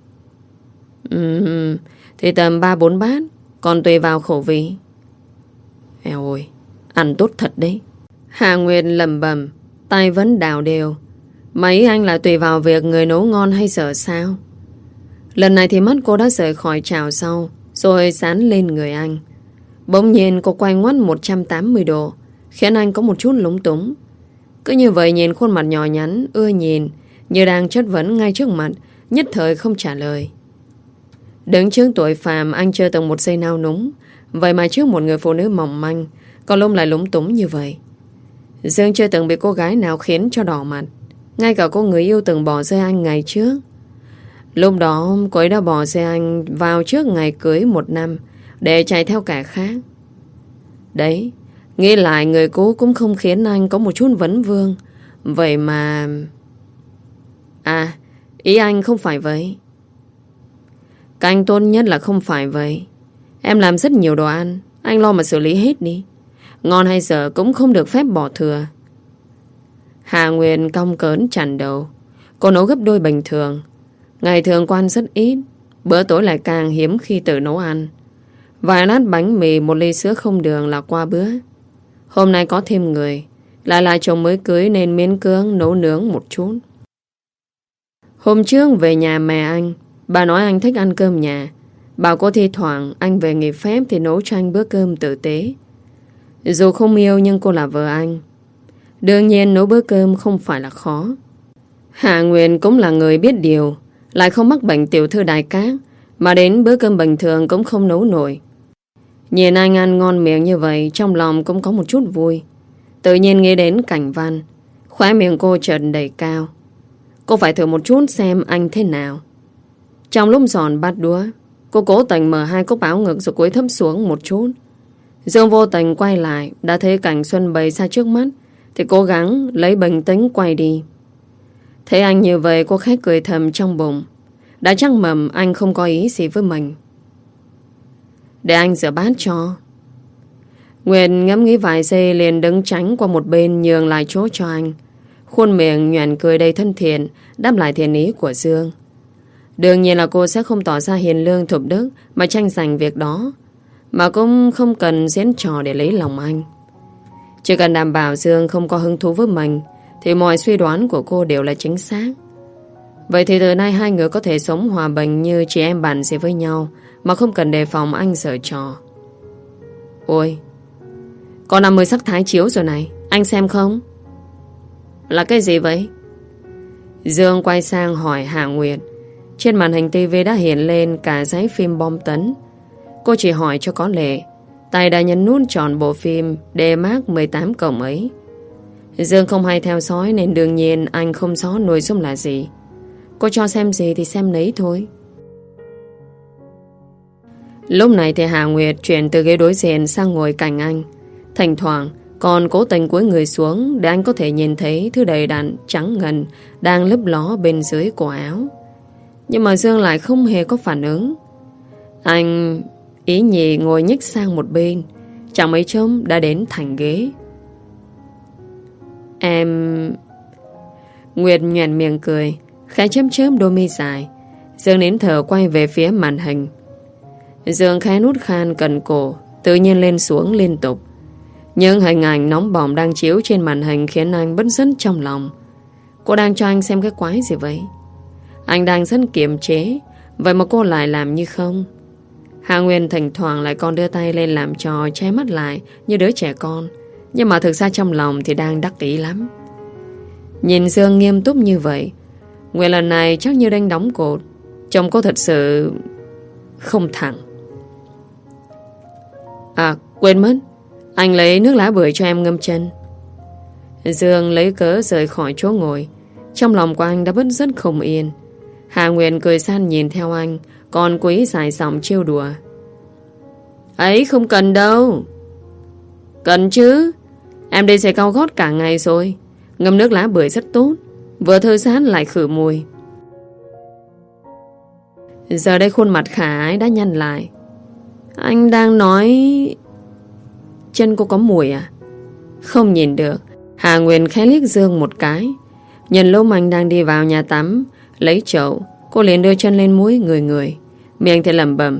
Thì tầm 3-4 bát, còn tùy vào khẩu vị. Eo ơi, ăn tốt thật đấy. Hà Nguyệt lẩm bẩm, tay vẫn đảo đều. Mấy anh là tùy vào việc người nấu ngon hay dở sao? Lần này thì mắt cô đã rời khỏi chảo sau, rồi dán lên người anh. Bỗng nhiên cô quay ngoắt 180 độ, khiến anh có một chút lúng túng. Cứ như vậy nhìn khuôn mặt nhỏ nhắn, ưa nhìn, như đang chất vấn ngay trước mặt, nhất thời không trả lời. Đứng trước tội phạm, anh chưa từng một giây nao núng. Vậy mà trước một người phụ nữ mỏng manh, có lúc lại lúng túng như vậy. Dương chưa từng bị cô gái nào khiến cho đỏ mặt. Ngay cả cô người yêu từng bỏ rơi anh ngày trước. Lúc đó cô ấy đã bỏ rơi anh vào trước ngày cưới 1 năm để chạy theo kẻ khác. Đấy, nghĩ lại người cũ cũng không khiến anh có một chút vấn vương. Vậy mà... À, ý anh không phải vậy. Các anh tốt nhất là không phải vậy. Em làm rất nhiều đồ ăn, anh lo mà xử lý hết đi. Ngon hay dở cũng không được phép bỏ thừa. Hà Nguyên cong cớn chằn đầu. Cô nấu gấp đôi bình thường. Ngày thường quan rất ít, bữa tối lại càng hiếm khi tự nấu ăn. Vài lát bánh mì, 1 ly sữa không đường là qua bữa. Hôm nay có thêm người, lại là chồng mới cưới nên miễn cưỡng nấu nướng một chút. Hôm trước về nhà mẹ anh, bà nói anh thích ăn cơm nhà. Bảo cô thi thoảng anh về nghỉ phép thì nấu cho anh bữa cơm tử tế. Dù không yêu nhưng cô là vợ anh. Đương nhiên nấu bữa cơm không phải là khó. Hạ Nguyên cũng là người biết điều, lại không mắc bệnh tiểu thư đại cát, mà đến bữa cơm bình thường cũng không nấu nổi. Nhìn anh ăn ngon miệng như vậy, trong lòng cũng có một chút vui. Tự nhiên nghĩ đến Cảnh Văn, khóe miệng cô chợt đầy cao. Cô phải thử một chút xem anh thế nào. Trong lúc giòn bát đũa, cô cố tình mở 2 cốc áo ngực rồi cúi thấp xuống một chút. Dương vô tình quay lại, đã thấy cảnh xuân bày ra trước mắt, thì cố gắng lấy bình tĩnh quay đi. Thấy anh như vậy, cô khẽ cười thầm trong bụng. Đã chắc mầm anh không có ý gì với mình. Để anh rửa bát cho. Nguyệt ngẫm nghĩ vài giây liền đứng tránh qua một bên, nhường lại chỗ cho anh. Khuôn miệng nhoẻn cười đầy thân thiện, đáp lại thiện ý của Dương. Đương nhiên là cô sẽ không tỏ ra hiền lương thục đức mà tranh giành việc đó, mà cũng không cần diễn trò để lấy lòng anh. Chỉ cần đảm bảo Dương không có hứng thú với mình thì mọi suy đoán của cô đều là chính xác. Vậy thì từ nay hai người có thể sống hòa bình như chị em bạn gì với nhau, mà không cần đề phòng anh giở trò. Ôi, có 50 sắc thái chiếu rồi này, anh xem không? Là cái gì vậy? Dương quay sang hỏi Hạ Nguyệt. Trên màn hình tivi đã hiện lên cả dãy phim bom tấn. Cô chỉ hỏi cho có lệ, tay đã nhấn nút chọn bộ phim đề mác 18 cộng ấy. Dương không hay theo dõi nên đương nhiên anh không rõ nội dung là gì. Cô cho xem gì thì xem nấy thôi. Lúc này thì Hà Nguyệt chuyển từ ghế đối diện sang ngồi cạnh anh. Thỉnh thoảng còn cố tình cúi người xuống để anh có thể nhìn thấy thứ đầy đặn trắng ngần đang lấp ló bên dưới cổ áo. Nhưng mà Dương lại không hề có phản ứng. Anh ý nhì ngồi nhích sang một bên, chẳng mấy chốc đã đến thành ghế. Em... Nguyệt nhoẻn miệng cười, khẽ chớp chớp đôi mi dài. Dương nín thở quay về phía màn hình. Dương khẽ nút khan cần cổ, tự nhiên lên xuống liên tục. Những hình ảnh nóng bỏng đang chiếu trên màn hình khiến anh bứt rứt trong lòng. Cô đang cho anh xem cái quái gì vậy? Anh đang rất kiềm chế, vậy mà cô lại làm như không. Hạ Nguyên thỉnh thoảng lại còn đưa tay lên làm trò che mắt lại như đứa trẻ con, nhưng mà thực ra trong lòng thì đang đắc ý lắm. Nhìn Dương nghiêm túc như vậy, Nguyệt lần này chắc như đang đóng cột. Trông cô thật sự không thẳng. À, quên mất, anh lấy nước lá bưởi cho em ngâm chân. Dương lấy cớ rời khỏi chỗ ngồi. Trong lòng của anh đã bứt rứt không yên. Hà Nguyên cười san nhìn theo anh, còn quý dài giọng trêu đùa. Ấy không cần đâu. Cần chứ. Em đây sẽ cau gót cả ngày rồi. Ngâm nước lá bưởi rất tốt, vừa thư giãn lại khử mùi. Giờ đây khuôn mặt khả ái đã nhăn lại. Anh đang nói chân cô có mùi à? Không nhìn được, Hà Nguyên khẽ liếc Dương một cái. Nhân lúc anh đang đi vào nhà tắm lấy chậu, cô liền đưa chân lên mũi người, miệng thì lẩm bẩm.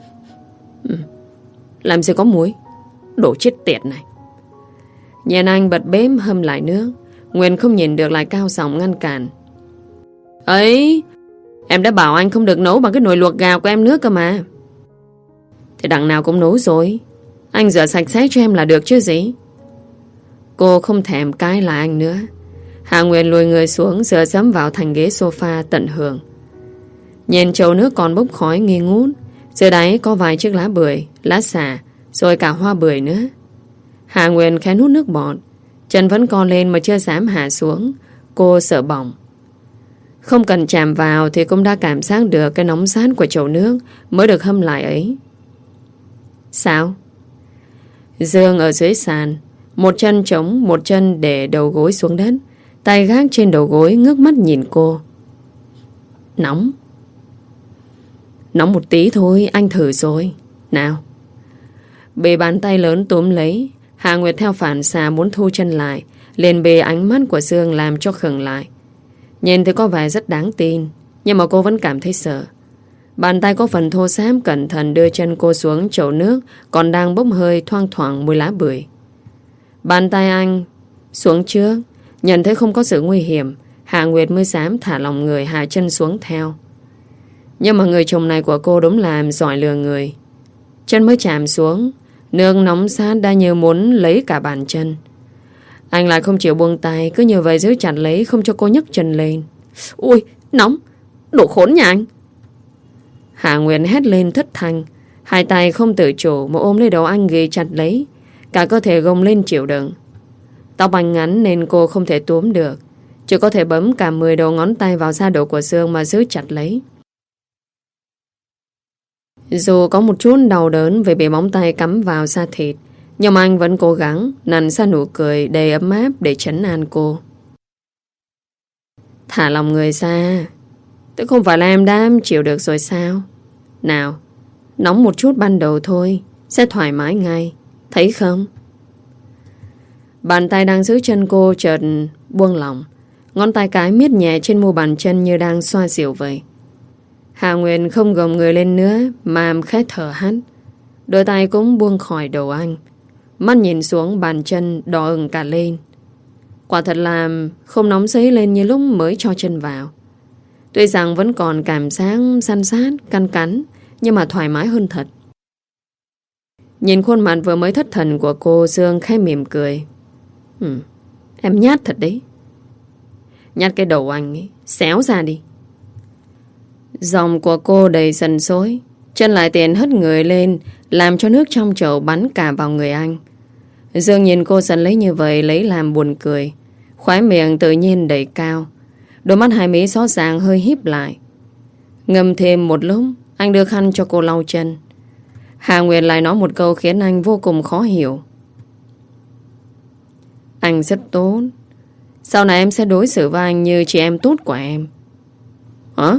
Làm gì có muối, đồ chết tiệt này. Nhìn anh bật bếp hâm lại nước, Nguyên không nhìn được lại cao giọng ngăn cản. Ấy, em đã bảo anh không được nấu bằng cái nồi luộc gạo của em nước cơ mà. Thì đằng nào cũng nấu rồi, anh rửa sạch sẽ cho em là được chứ gì. Cô không thèm cãi lại anh nữa. Hạ Nguyệt lùi người xuống, dựa dẫm vào thành ghế sofa tận hưởng. Nhìn chậu nước còn bốc khói nghi ngút. Dưới đáy có vài chiếc lá bưởi, lá xà, rồi cả hoa bưởi nữa. Hạ Nguyệt khẽ nuốt nước bọt. Chân vẫn co lên mà chưa dám hạ xuống. Cô sợ bỏng. Không cần chạm vào thì cũng đã cảm giác được cái nóng rát của chậu nước mới được hâm lại ấy. Sao? Dương ở dưới sàn, một chân trống, một chân để đầu gối xuống đất, tay gác trên đầu gối, ngước mắt nhìn cô. Nóng. Nóng một tí thôi, anh thử rồi. Nào. Bị bàn tay lớn túm lấy, Hạ Nguyệt theo phản xạ muốn thu chân lại, liền bị ánh mắt của Dương làm cho khựng lại. Nhìn thì có vẻ rất đáng tin, nhưng mà cô vẫn cảm thấy sợ. Bàn tay có phần thô ráp cẩn thận đưa chân cô xuống chậu nước còn đang bốc hơi thoang thoảng mùi lá bưởi. Bàn tay anh xuống trước, nhận thấy không có sự nguy hiểm, Hạ Nguyệt mới dám thả lòng người hạ chân xuống theo. Nhưng mà người chồng này của cô đúng là giỏi lừa người. Chân mới chạm xuống, nước nóng sát đã như muốn lấy cả bàn chân. Anh lại không chịu buông tay, cứ như vậy giữ chặt lấy không cho cô nhấc chân lên. Ui, nóng, đồ khốn nhà anh. Hạ Nguyệt hét lên thất thanh, hai tay không tự chủ mà ôm lấy đầu anh ghì chặt lấy, cả cơ thể gồng lên chịu đựng. Tóc anh ngắn nên cô không thể túm được, chỉ có thể bấm cả 10 đầu ngón tay vào da đầu của Dương mà giữ chặt lấy. Dù có một chút đau đớn vì bị móng tay cắm vào da thịt, nhưng mà anh vẫn cố gắng nặn ra nụ cười đầy ấm áp để trấn an cô. Thả lòng người ra, tức không phải là em đã chịu được rồi sao? Nào, nóng một chút ban đầu thôi, sẽ thoải mái ngay, thấy không? Bàn tay đang giữ chân cô chợt buông lỏng, ngón tay cái miết nhẹ trên mu bàn chân như đang xoa dịu vậy. Hạ Nguyệt không gồng người lên nữa mà khẽ thở hắt, đôi tay cũng buông khỏi đầu anh, mắt nhìn xuống bàn chân đỏ ửng cả lên. Quả thật là không nóng dấy lên như lúc mới cho chân vào. Tuy rằng vẫn còn cảm giác săn sát, cắn cắn, nhưng mà thoải mái hơn thật. Nhìn khuôn mặt vừa mới thất thần của cô, Dương khẽ mỉm cười. Em nhát thật đấy. Nhát cái đầu anh ấy, xéo ra đi. Giọng của cô đầy giận dỗi, chân lại tiện hất người lên, làm cho nước trong chậu bắn cả vào người anh. Dương nhìn cô giận lấy như vậy lấy làm buồn cười, khóe miệng tự nhiên đầy cao, đôi mắt hai mí rõ ràng hơi híp lại. Ngâm thêm một lúc, anh đưa khăn cho cô lau chân. Hạ Nguyệt lại nói một câu khiến anh vô cùng khó hiểu. Anh rất tốt, sau này em sẽ đối xử với anh như chị em tốt của em. Hả?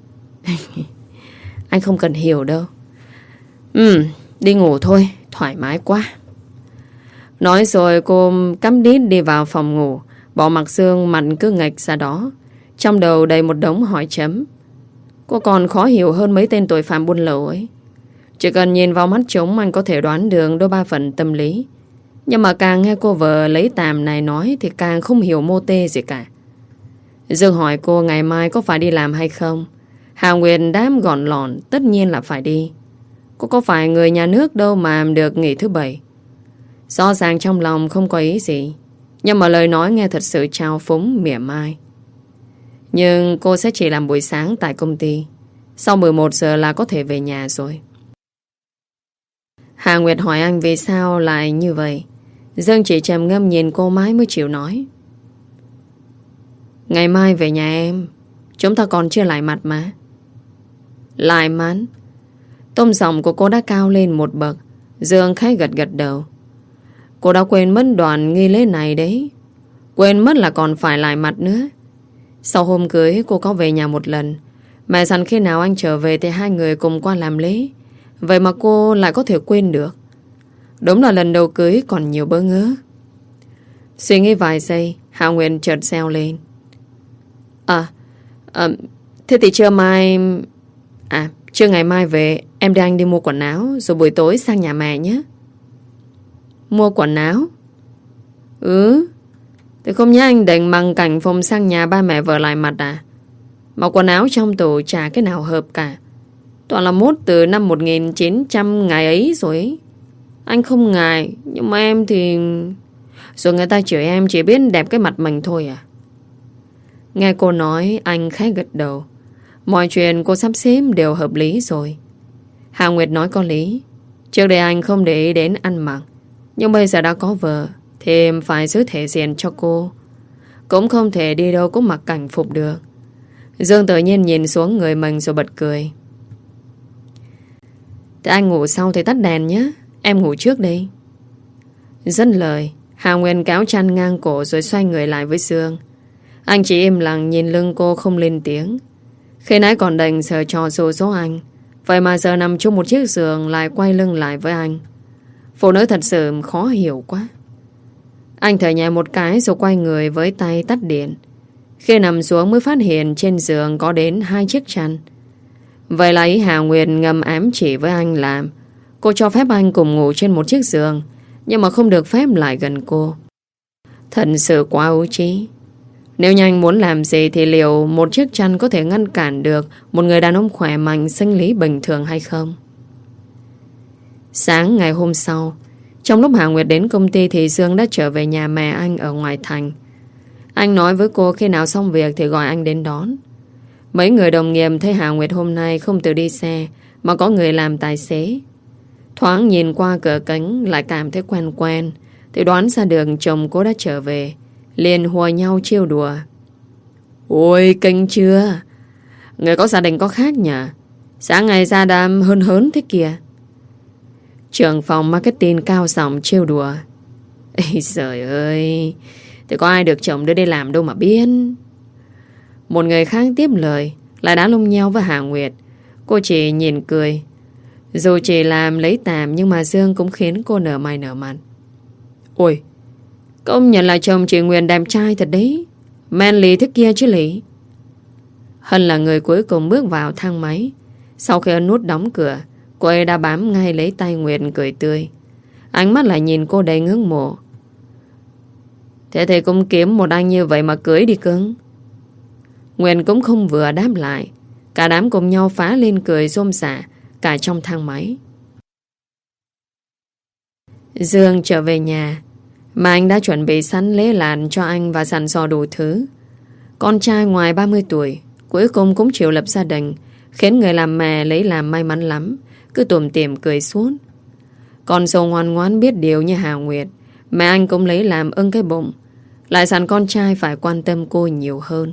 Anh không cần hiểu đâu. Đi ngủ thôi, thoải mái quá. Nói rồi cô cắm đít đi vào phòng ngủ, bỏ mặc Dương mặt cứ nghệch ra đó, trong đầu đầy một đống hỏi chấm. Cô còn khó hiểu hơn mấy tên tội phạm buôn lậu ấy. Chỉ cần nhìn vào mắt trống anh có thể đoán được đôi ba phần tâm lý. Nhưng mà càng nghe cô vợ lấy tàm này nói thì càng không hiểu mô tê gì cả. Dương hỏi cô ngày mai có phải đi làm hay không. Hạ Nguyệt đáp gọn lọn tất nhiên là phải đi. Cô có phải người nhà nước đâu mà được nghỉ thứ bảy. Rõ ràng trong lòng không có ý gì, nhưng mà lời nói nghe thật sự trao phúng mỉa mai. Nhưng cô sẽ chỉ làm buổi sáng tại công ty, sau 11 giờ là có thể về nhà rồi. Hạ Nguyệt hỏi anh vì sao lại như vậy. Dương chỉ trầm ngâm nhìn cô mãi mới chịu nói. Ngày mai về nhà em, chúng ta còn chưa lại mặt mà. Lại mặt? Tông giọng của cô đã cao lên một bậc. Dương khẽ gật gật đầu. Cô đã quên mất đoạn nghi lễ này đấy. Quên mất là còn phải lại mặt nữa. Sau hôm cưới cô có về nhà một lần. Mẹ dặn khi nào anh trở về thì hai người cùng qua làm lễ. Vậy mà cô lại có thể quên được. Đúng là lần đầu cưới còn nhiều bỡ ngỡ. Suy nghĩ vài giây, Hạ Nguyệt chợt reo lên. Thế thì trưa mai... trưa ngày mai về em đưa anh đi mua quần áo, rồi buổi tối sang nhà mẹ nhé. Mua quần áo? Thì không nhớ anh định bằng cảnh phòng sang nhà ba mẹ vợ lại mặt à? Mà quần áo trong tủ chả cái nào hợp cả. Toàn là mốt từ năm 1900 ngày ấy rồi ấy. Anh không ngại, nhưng mà em thì... Rồi người ta chửi em chỉ biết đẹp cái mặt mình thôi à? Nghe cô nói, anh khẽ gật đầu. Mọi chuyện cô sắp xếp đều hợp lý rồi. Hà Nguyệt nói có lý. Trước đây anh không để ý đến ăn mặc, nhưng bây giờ đã có vợ thì em phải giữ thể diện cho cô. Cũng không thể đi đâu cũng mặc cảnh phục được. Dương tự nhiên nhìn xuống người mình rồi bật cười. Thế anh ngủ sau thì tắt đèn nhé. Em ngủ trước đi. Dứt lời, Hà Nguyên kéo chăn ngang cổ rồi xoay người lại với Dương. Anh chỉ im lặng nhìn lưng cô không lên tiếng. Khi nãy còn đành sờ trò xô số anh, vậy mà giờ nằm chung một chiếc giường lại quay lưng lại với anh. Phụ nữ thật sự khó hiểu quá. Anh thở nhẹ một cái rồi quay người với tay tắt điện. Khi nằm xuống mới phát hiện trên giường có đến 2 chiếc chăn. Vậy là ý Hà Nguyệt ngầm ám chỉ với anh làm cô cho phép anh cùng ngủ trên một chiếc giường, nhưng mà không được phép lại gần cô. Thật sự quá ấu trí. Nếu như anh muốn làm gì thì liệu một chiếc chăn có thể ngăn cản được một người đàn ông khỏe mạnh sinh lý bình thường hay không? Sáng ngày hôm sau, trong lúc Hà Nguyệt đến công ty thì Dương đã trở về nhà mẹ anh ở ngoài thành. Anh nói với cô khi nào xong việc thì gọi anh đến đón. Mấy người đồng nghiệp thấy Hà Nguyệt hôm nay không tự đi xe mà có người làm tài xế. Thoáng nhìn qua cửa kính lại cảm thấy quen quen, thì đoán ra được chồng cô đã trở về, liền hùa nhau trêu đùa. Ôi kinh chưa? Người có gia đình có khác nhỉ? Sáng ngày ra đám hơn hớn thế kìa. Trưởng phòng marketing cao giọng trêu đùa. Ê trời ơi, thì có ai được chồng đưa đi làm đâu mà biết. Một người khác tiếp lời, lại đã lông nhau với Hà Nguyệt. Cô chỉ nhìn cười. Dù chỉ làm lấy tạm, nhưng mà Dương cũng khiến cô nở mày nở mặt. Ôi, công nhận là chồng chị Nguyên đẹp trai thật đấy. Manly thế kia chứ lỉ. Hân là người cuối cùng bước vào thang máy. Sau khi ấn nút đóng cửa, cô ấy đã bám ngay lấy tay Nguyệt cười tươi. Ánh mắt lại nhìn cô đầy ngưỡng mộ. Thế thì cũng kiếm một anh như vậy mà cưới đi cưng. Nguyệt cũng không vừa đáp lại. Cả đám cùng nhau phá lên cười xôm xả cả trong thang máy. Dương trở về nhà mà anh đã chuẩn bị sẵn lễ làn cho anh và dặn dò đủ thứ. Con trai ngoài 30 tuổi cuối cùng cũng chịu lập gia đình, khiến người làm mẹ lấy làm may mắn lắm, cứ tủm tỉm cười suốt. Con dâu ngoan ngoãn biết điều như Hà Nguyệt, mẹ anh cũng lấy làm ưng cái bụng, lại dặn con trai phải quan tâm cô nhiều hơn.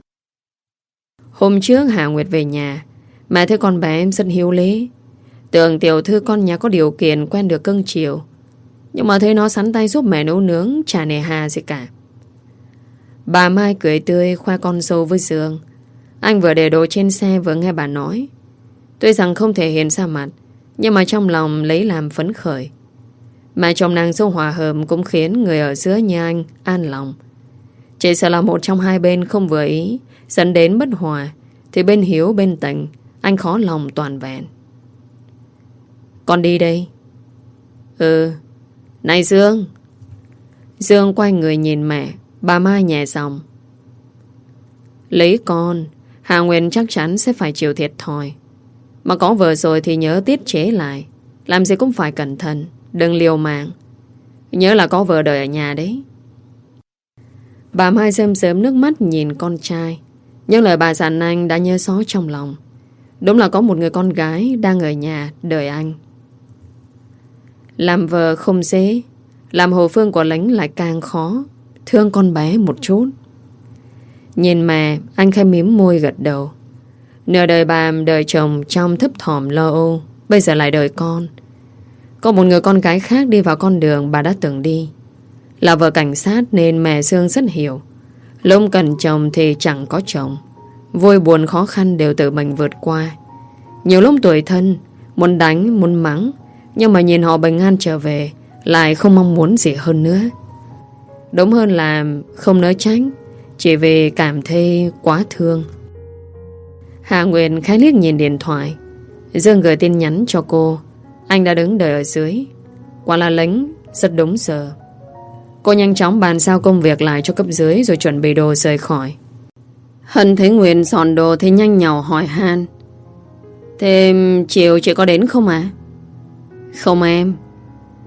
Hôm trước Hà Nguyệt về nhà, mẹ thấy con bé em rất hiếu lễ. Tưởng tiểu thư con nhà có điều kiện quen được cưng chiều, nhưng mà thấy nó sắn tay giúp mẹ nấu nướng, chả nề hà gì cả. Bà Mai cười tươi khoe con dâu với Dương. Anh vừa để đồ trên xe vừa nghe bà nói. Tuy rằng không thể hiện ra mặt, nhưng mà trong lòng lấy làm phấn khởi. Mẹ chồng nàng dâu hòa hợp cũng khiến người ở giữa như anh an lòng. Chỉ sợ là một trong hai bên không vừa ý, dẫn đến bất hòa, thì bên Hiếu bên Tình anh khó lòng toàn vẹn. Con đi đây. Ừ. Này Dương. Dương quay người nhìn mẹ. Bà Mai nhẹ giọng. Lấy con, Hà Nguyên chắc chắn sẽ phải chịu thiệt thòi. Mà có vợ rồi thì nhớ tiết chế lại. Làm gì cũng phải cẩn thận, đừng liều mạng. Nhớ là có vợ đợi ở nhà đấy. Bà Mai rơm rớm nước mắt nhìn con trai. Nhưng lời bà dặn anh đã nhớ xó trong lòng. Đúng là có một người con gái đang ở nhà đợi anh. Làm vợ không dễ, làm hậu phương của lính lại càng khó. Thương con bé một chút. Nhìn mẹ, anh khẽ mím môi gật đầu. Nửa đời bà đợi chồng trong thấp thỏm lo âu, bây giờ lại đợi con. Có một người con gái khác đi vào con đường bà đã từng đi. Là vợ cảnh sát nên mẹ Dương rất hiểu. Lúc cần chồng thì chẳng có chồng. Vui buồn khó khăn đều tự mình vượt qua. Nhiều lúc tuổi thân, muốn đánh, muốn mắng, nhưng mà nhìn họ bình an trở về, lại không mong muốn gì hơn nữa. Đúng hơn là không nỡ tránh, chỉ vì cảm thấy quá thương. Hà Nguyệt khẽ liếc nhìn điện thoại. Dương gửi tin nhắn cho cô. Anh đã đứng đợi ở dưới. Quả là lính, rất đúng giờ. Cô nhanh chóng bàn giao công việc lại cho cấp dưới rồi chuẩn bị đồ rời khỏi. Hân thấy Nguyệt dọn đồ thì nhanh nhảu hỏi han. Thế chiều chị có đến không ạ? Không em.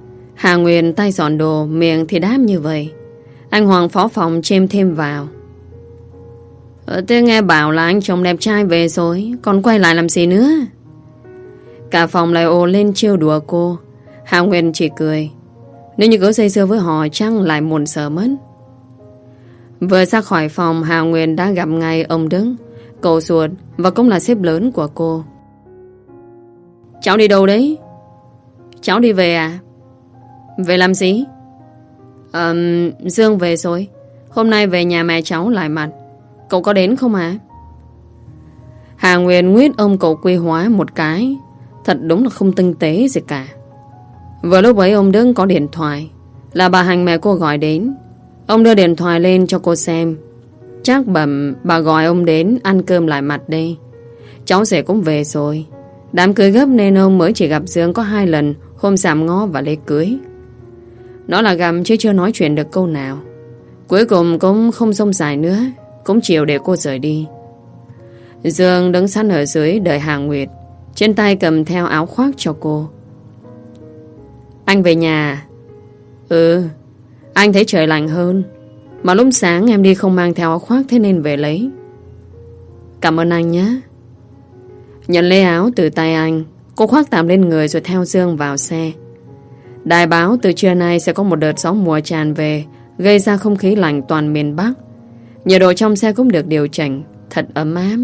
Hà Nguyên tay dọn đồ, miệng thì đáp như vậy. Anh Hoàng phó phòng chêm thêm vào. Thế nghe bảo là anh chồng đẹp trai về rồi, còn quay lại làm gì nữa? Cả phòng lại ồ lên trêu đùa cô. Hà Nguyên chỉ cười. Nếu như cứ dây dưa với họ chắc lại muộn sợ mất. Vừa ra khỏi phòng, Hà Nguyên đã gặp ngay ông Đức, cậu ruột và cũng là sếp lớn của cô. Cháu đi đâu đấy? Cháu đi về à? Về làm gì? Dương về rồi. Hôm nay về nhà mẹ cháu lại mặt. Cậu có đến không à? Hà Nguyên nguyết ông cậu quy hóa một cái. Thật đúng là không tinh tế gì cả. Vừa lúc ấy ông Đức có điện thoại. Là bà Hành mẹ cô gọi đến. Ông đưa điện thoại lên cho cô xem. Chắc bẩm bà gọi ông đến ăn cơm lại mặt đây. Cháu rể cũng về rồi. Đám cưới gấp nên ông mới chỉ gặp Dương có 2 lần, hôm giảm ngó và lễ cưới. Nó là gặp chứ chưa nói chuyện được câu nào. Cuối cùng cũng không rông dài nữa, cũng chịu để cô rời đi. Dương đứng sẵn ở dưới đợi Hà Nguyệt, trên tay cầm theo áo khoác cho cô. Anh về nhà? Ừ, anh thấy trời lạnh hơn. Mà lúc sáng em đi không mang theo áo khoác, thế nên về lấy. Cảm ơn anh nhé. Nhận lấy áo từ tay anh, cô khoác tạm lên người rồi theo Dương vào xe. Đài báo từ trưa nay sẽ có một đợt gió mùa tràn về, gây ra không khí lạnh toàn miền Bắc. Nhiệt độ trong xe cũng được điều chỉnh, thật ấm áp.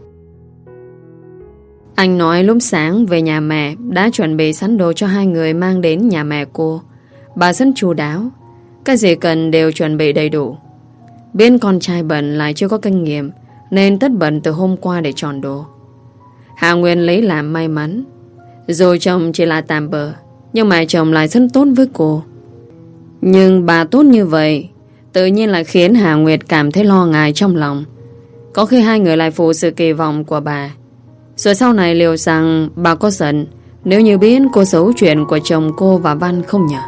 Anh nói lúc sáng về nhà mẹ đã chuẩn bị sẵn đồ cho 2 người mang đến nhà mẹ cô. Bà rất chu đáo, cái gì cần đều chuẩn bị đầy đủ. Biết con trai bận lại chưa có kinh nghiệm nên tất bận từ hôm qua để chọn đồ. Hà Nguyên lấy làm may mắn. Rồi chồng chỉ là tạm bợ, nhưng mà chồng lại rất tốt với cô. Nhưng bà tốt như vậy tự nhiên lại khiến Hà Nguyệt cảm thấy lo ngại trong lòng. Có khi 2 người lại phụ sự kỳ vọng của bà. Rồi sau này liệu rằng bà có giận nếu như biết cô giấu chuyện của chồng cô và Văn không nhỉ?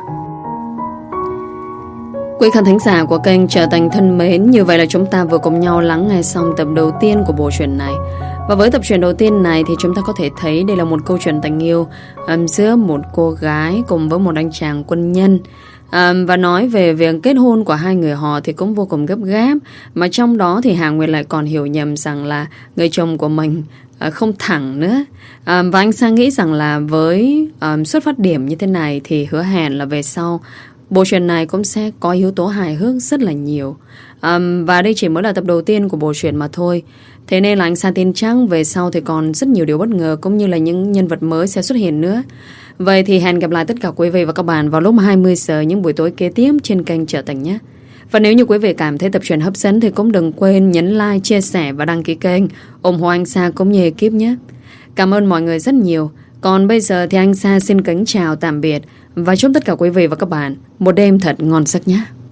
Quý khán thính giả của kênh Trở Thành thân mến, như vậy là chúng ta vừa cùng nhau lắng nghe xong tập đầu tiên của bộ truyện này. Và với tập truyện đầu tiên này thì chúng ta có thể thấy đây là một câu chuyện tình yêu giữa một cô gái cùng với một anh chàng quân nhân. Và nói về việc kết hôn của 2 người họ thì cũng vô cùng gấp gáp. Mà trong đó thì Hà Nguyệt lại còn hiểu nhầm rằng là người chồng của mình không thẳng nữa. Và anh Sang nghĩ rằng là với xuất phát điểm như thế này thì hứa hẹn là về sau bộ truyện này cũng sẽ có yếu tố hài hước rất là nhiều. Và đây chỉ mới là tập đầu tiên của bộ truyện mà thôi. Thế nên là anh Sa tin chắc về sau thì còn rất nhiều điều bất ngờ cũng như là những nhân vật mới sẽ xuất hiện nữa. Vậy thì hẹn gặp lại tất cả quý vị và các bạn vào lúc 20 giờ những buổi tối kế tiếp trên kênh Trở Thành nhé. Và nếu như quý vị cảm thấy tập truyện hấp dẫn thì cũng đừng quên nhấn like, chia sẻ và đăng ký kênh, ủng hộ anh Sa cũng như ekip nhé. Cảm ơn mọi người rất nhiều. Còn bây giờ thì anh Sa xin kính chào tạm biệt và chúc tất cả quý vị và các bạn một đêm thật ngon giấc nhé.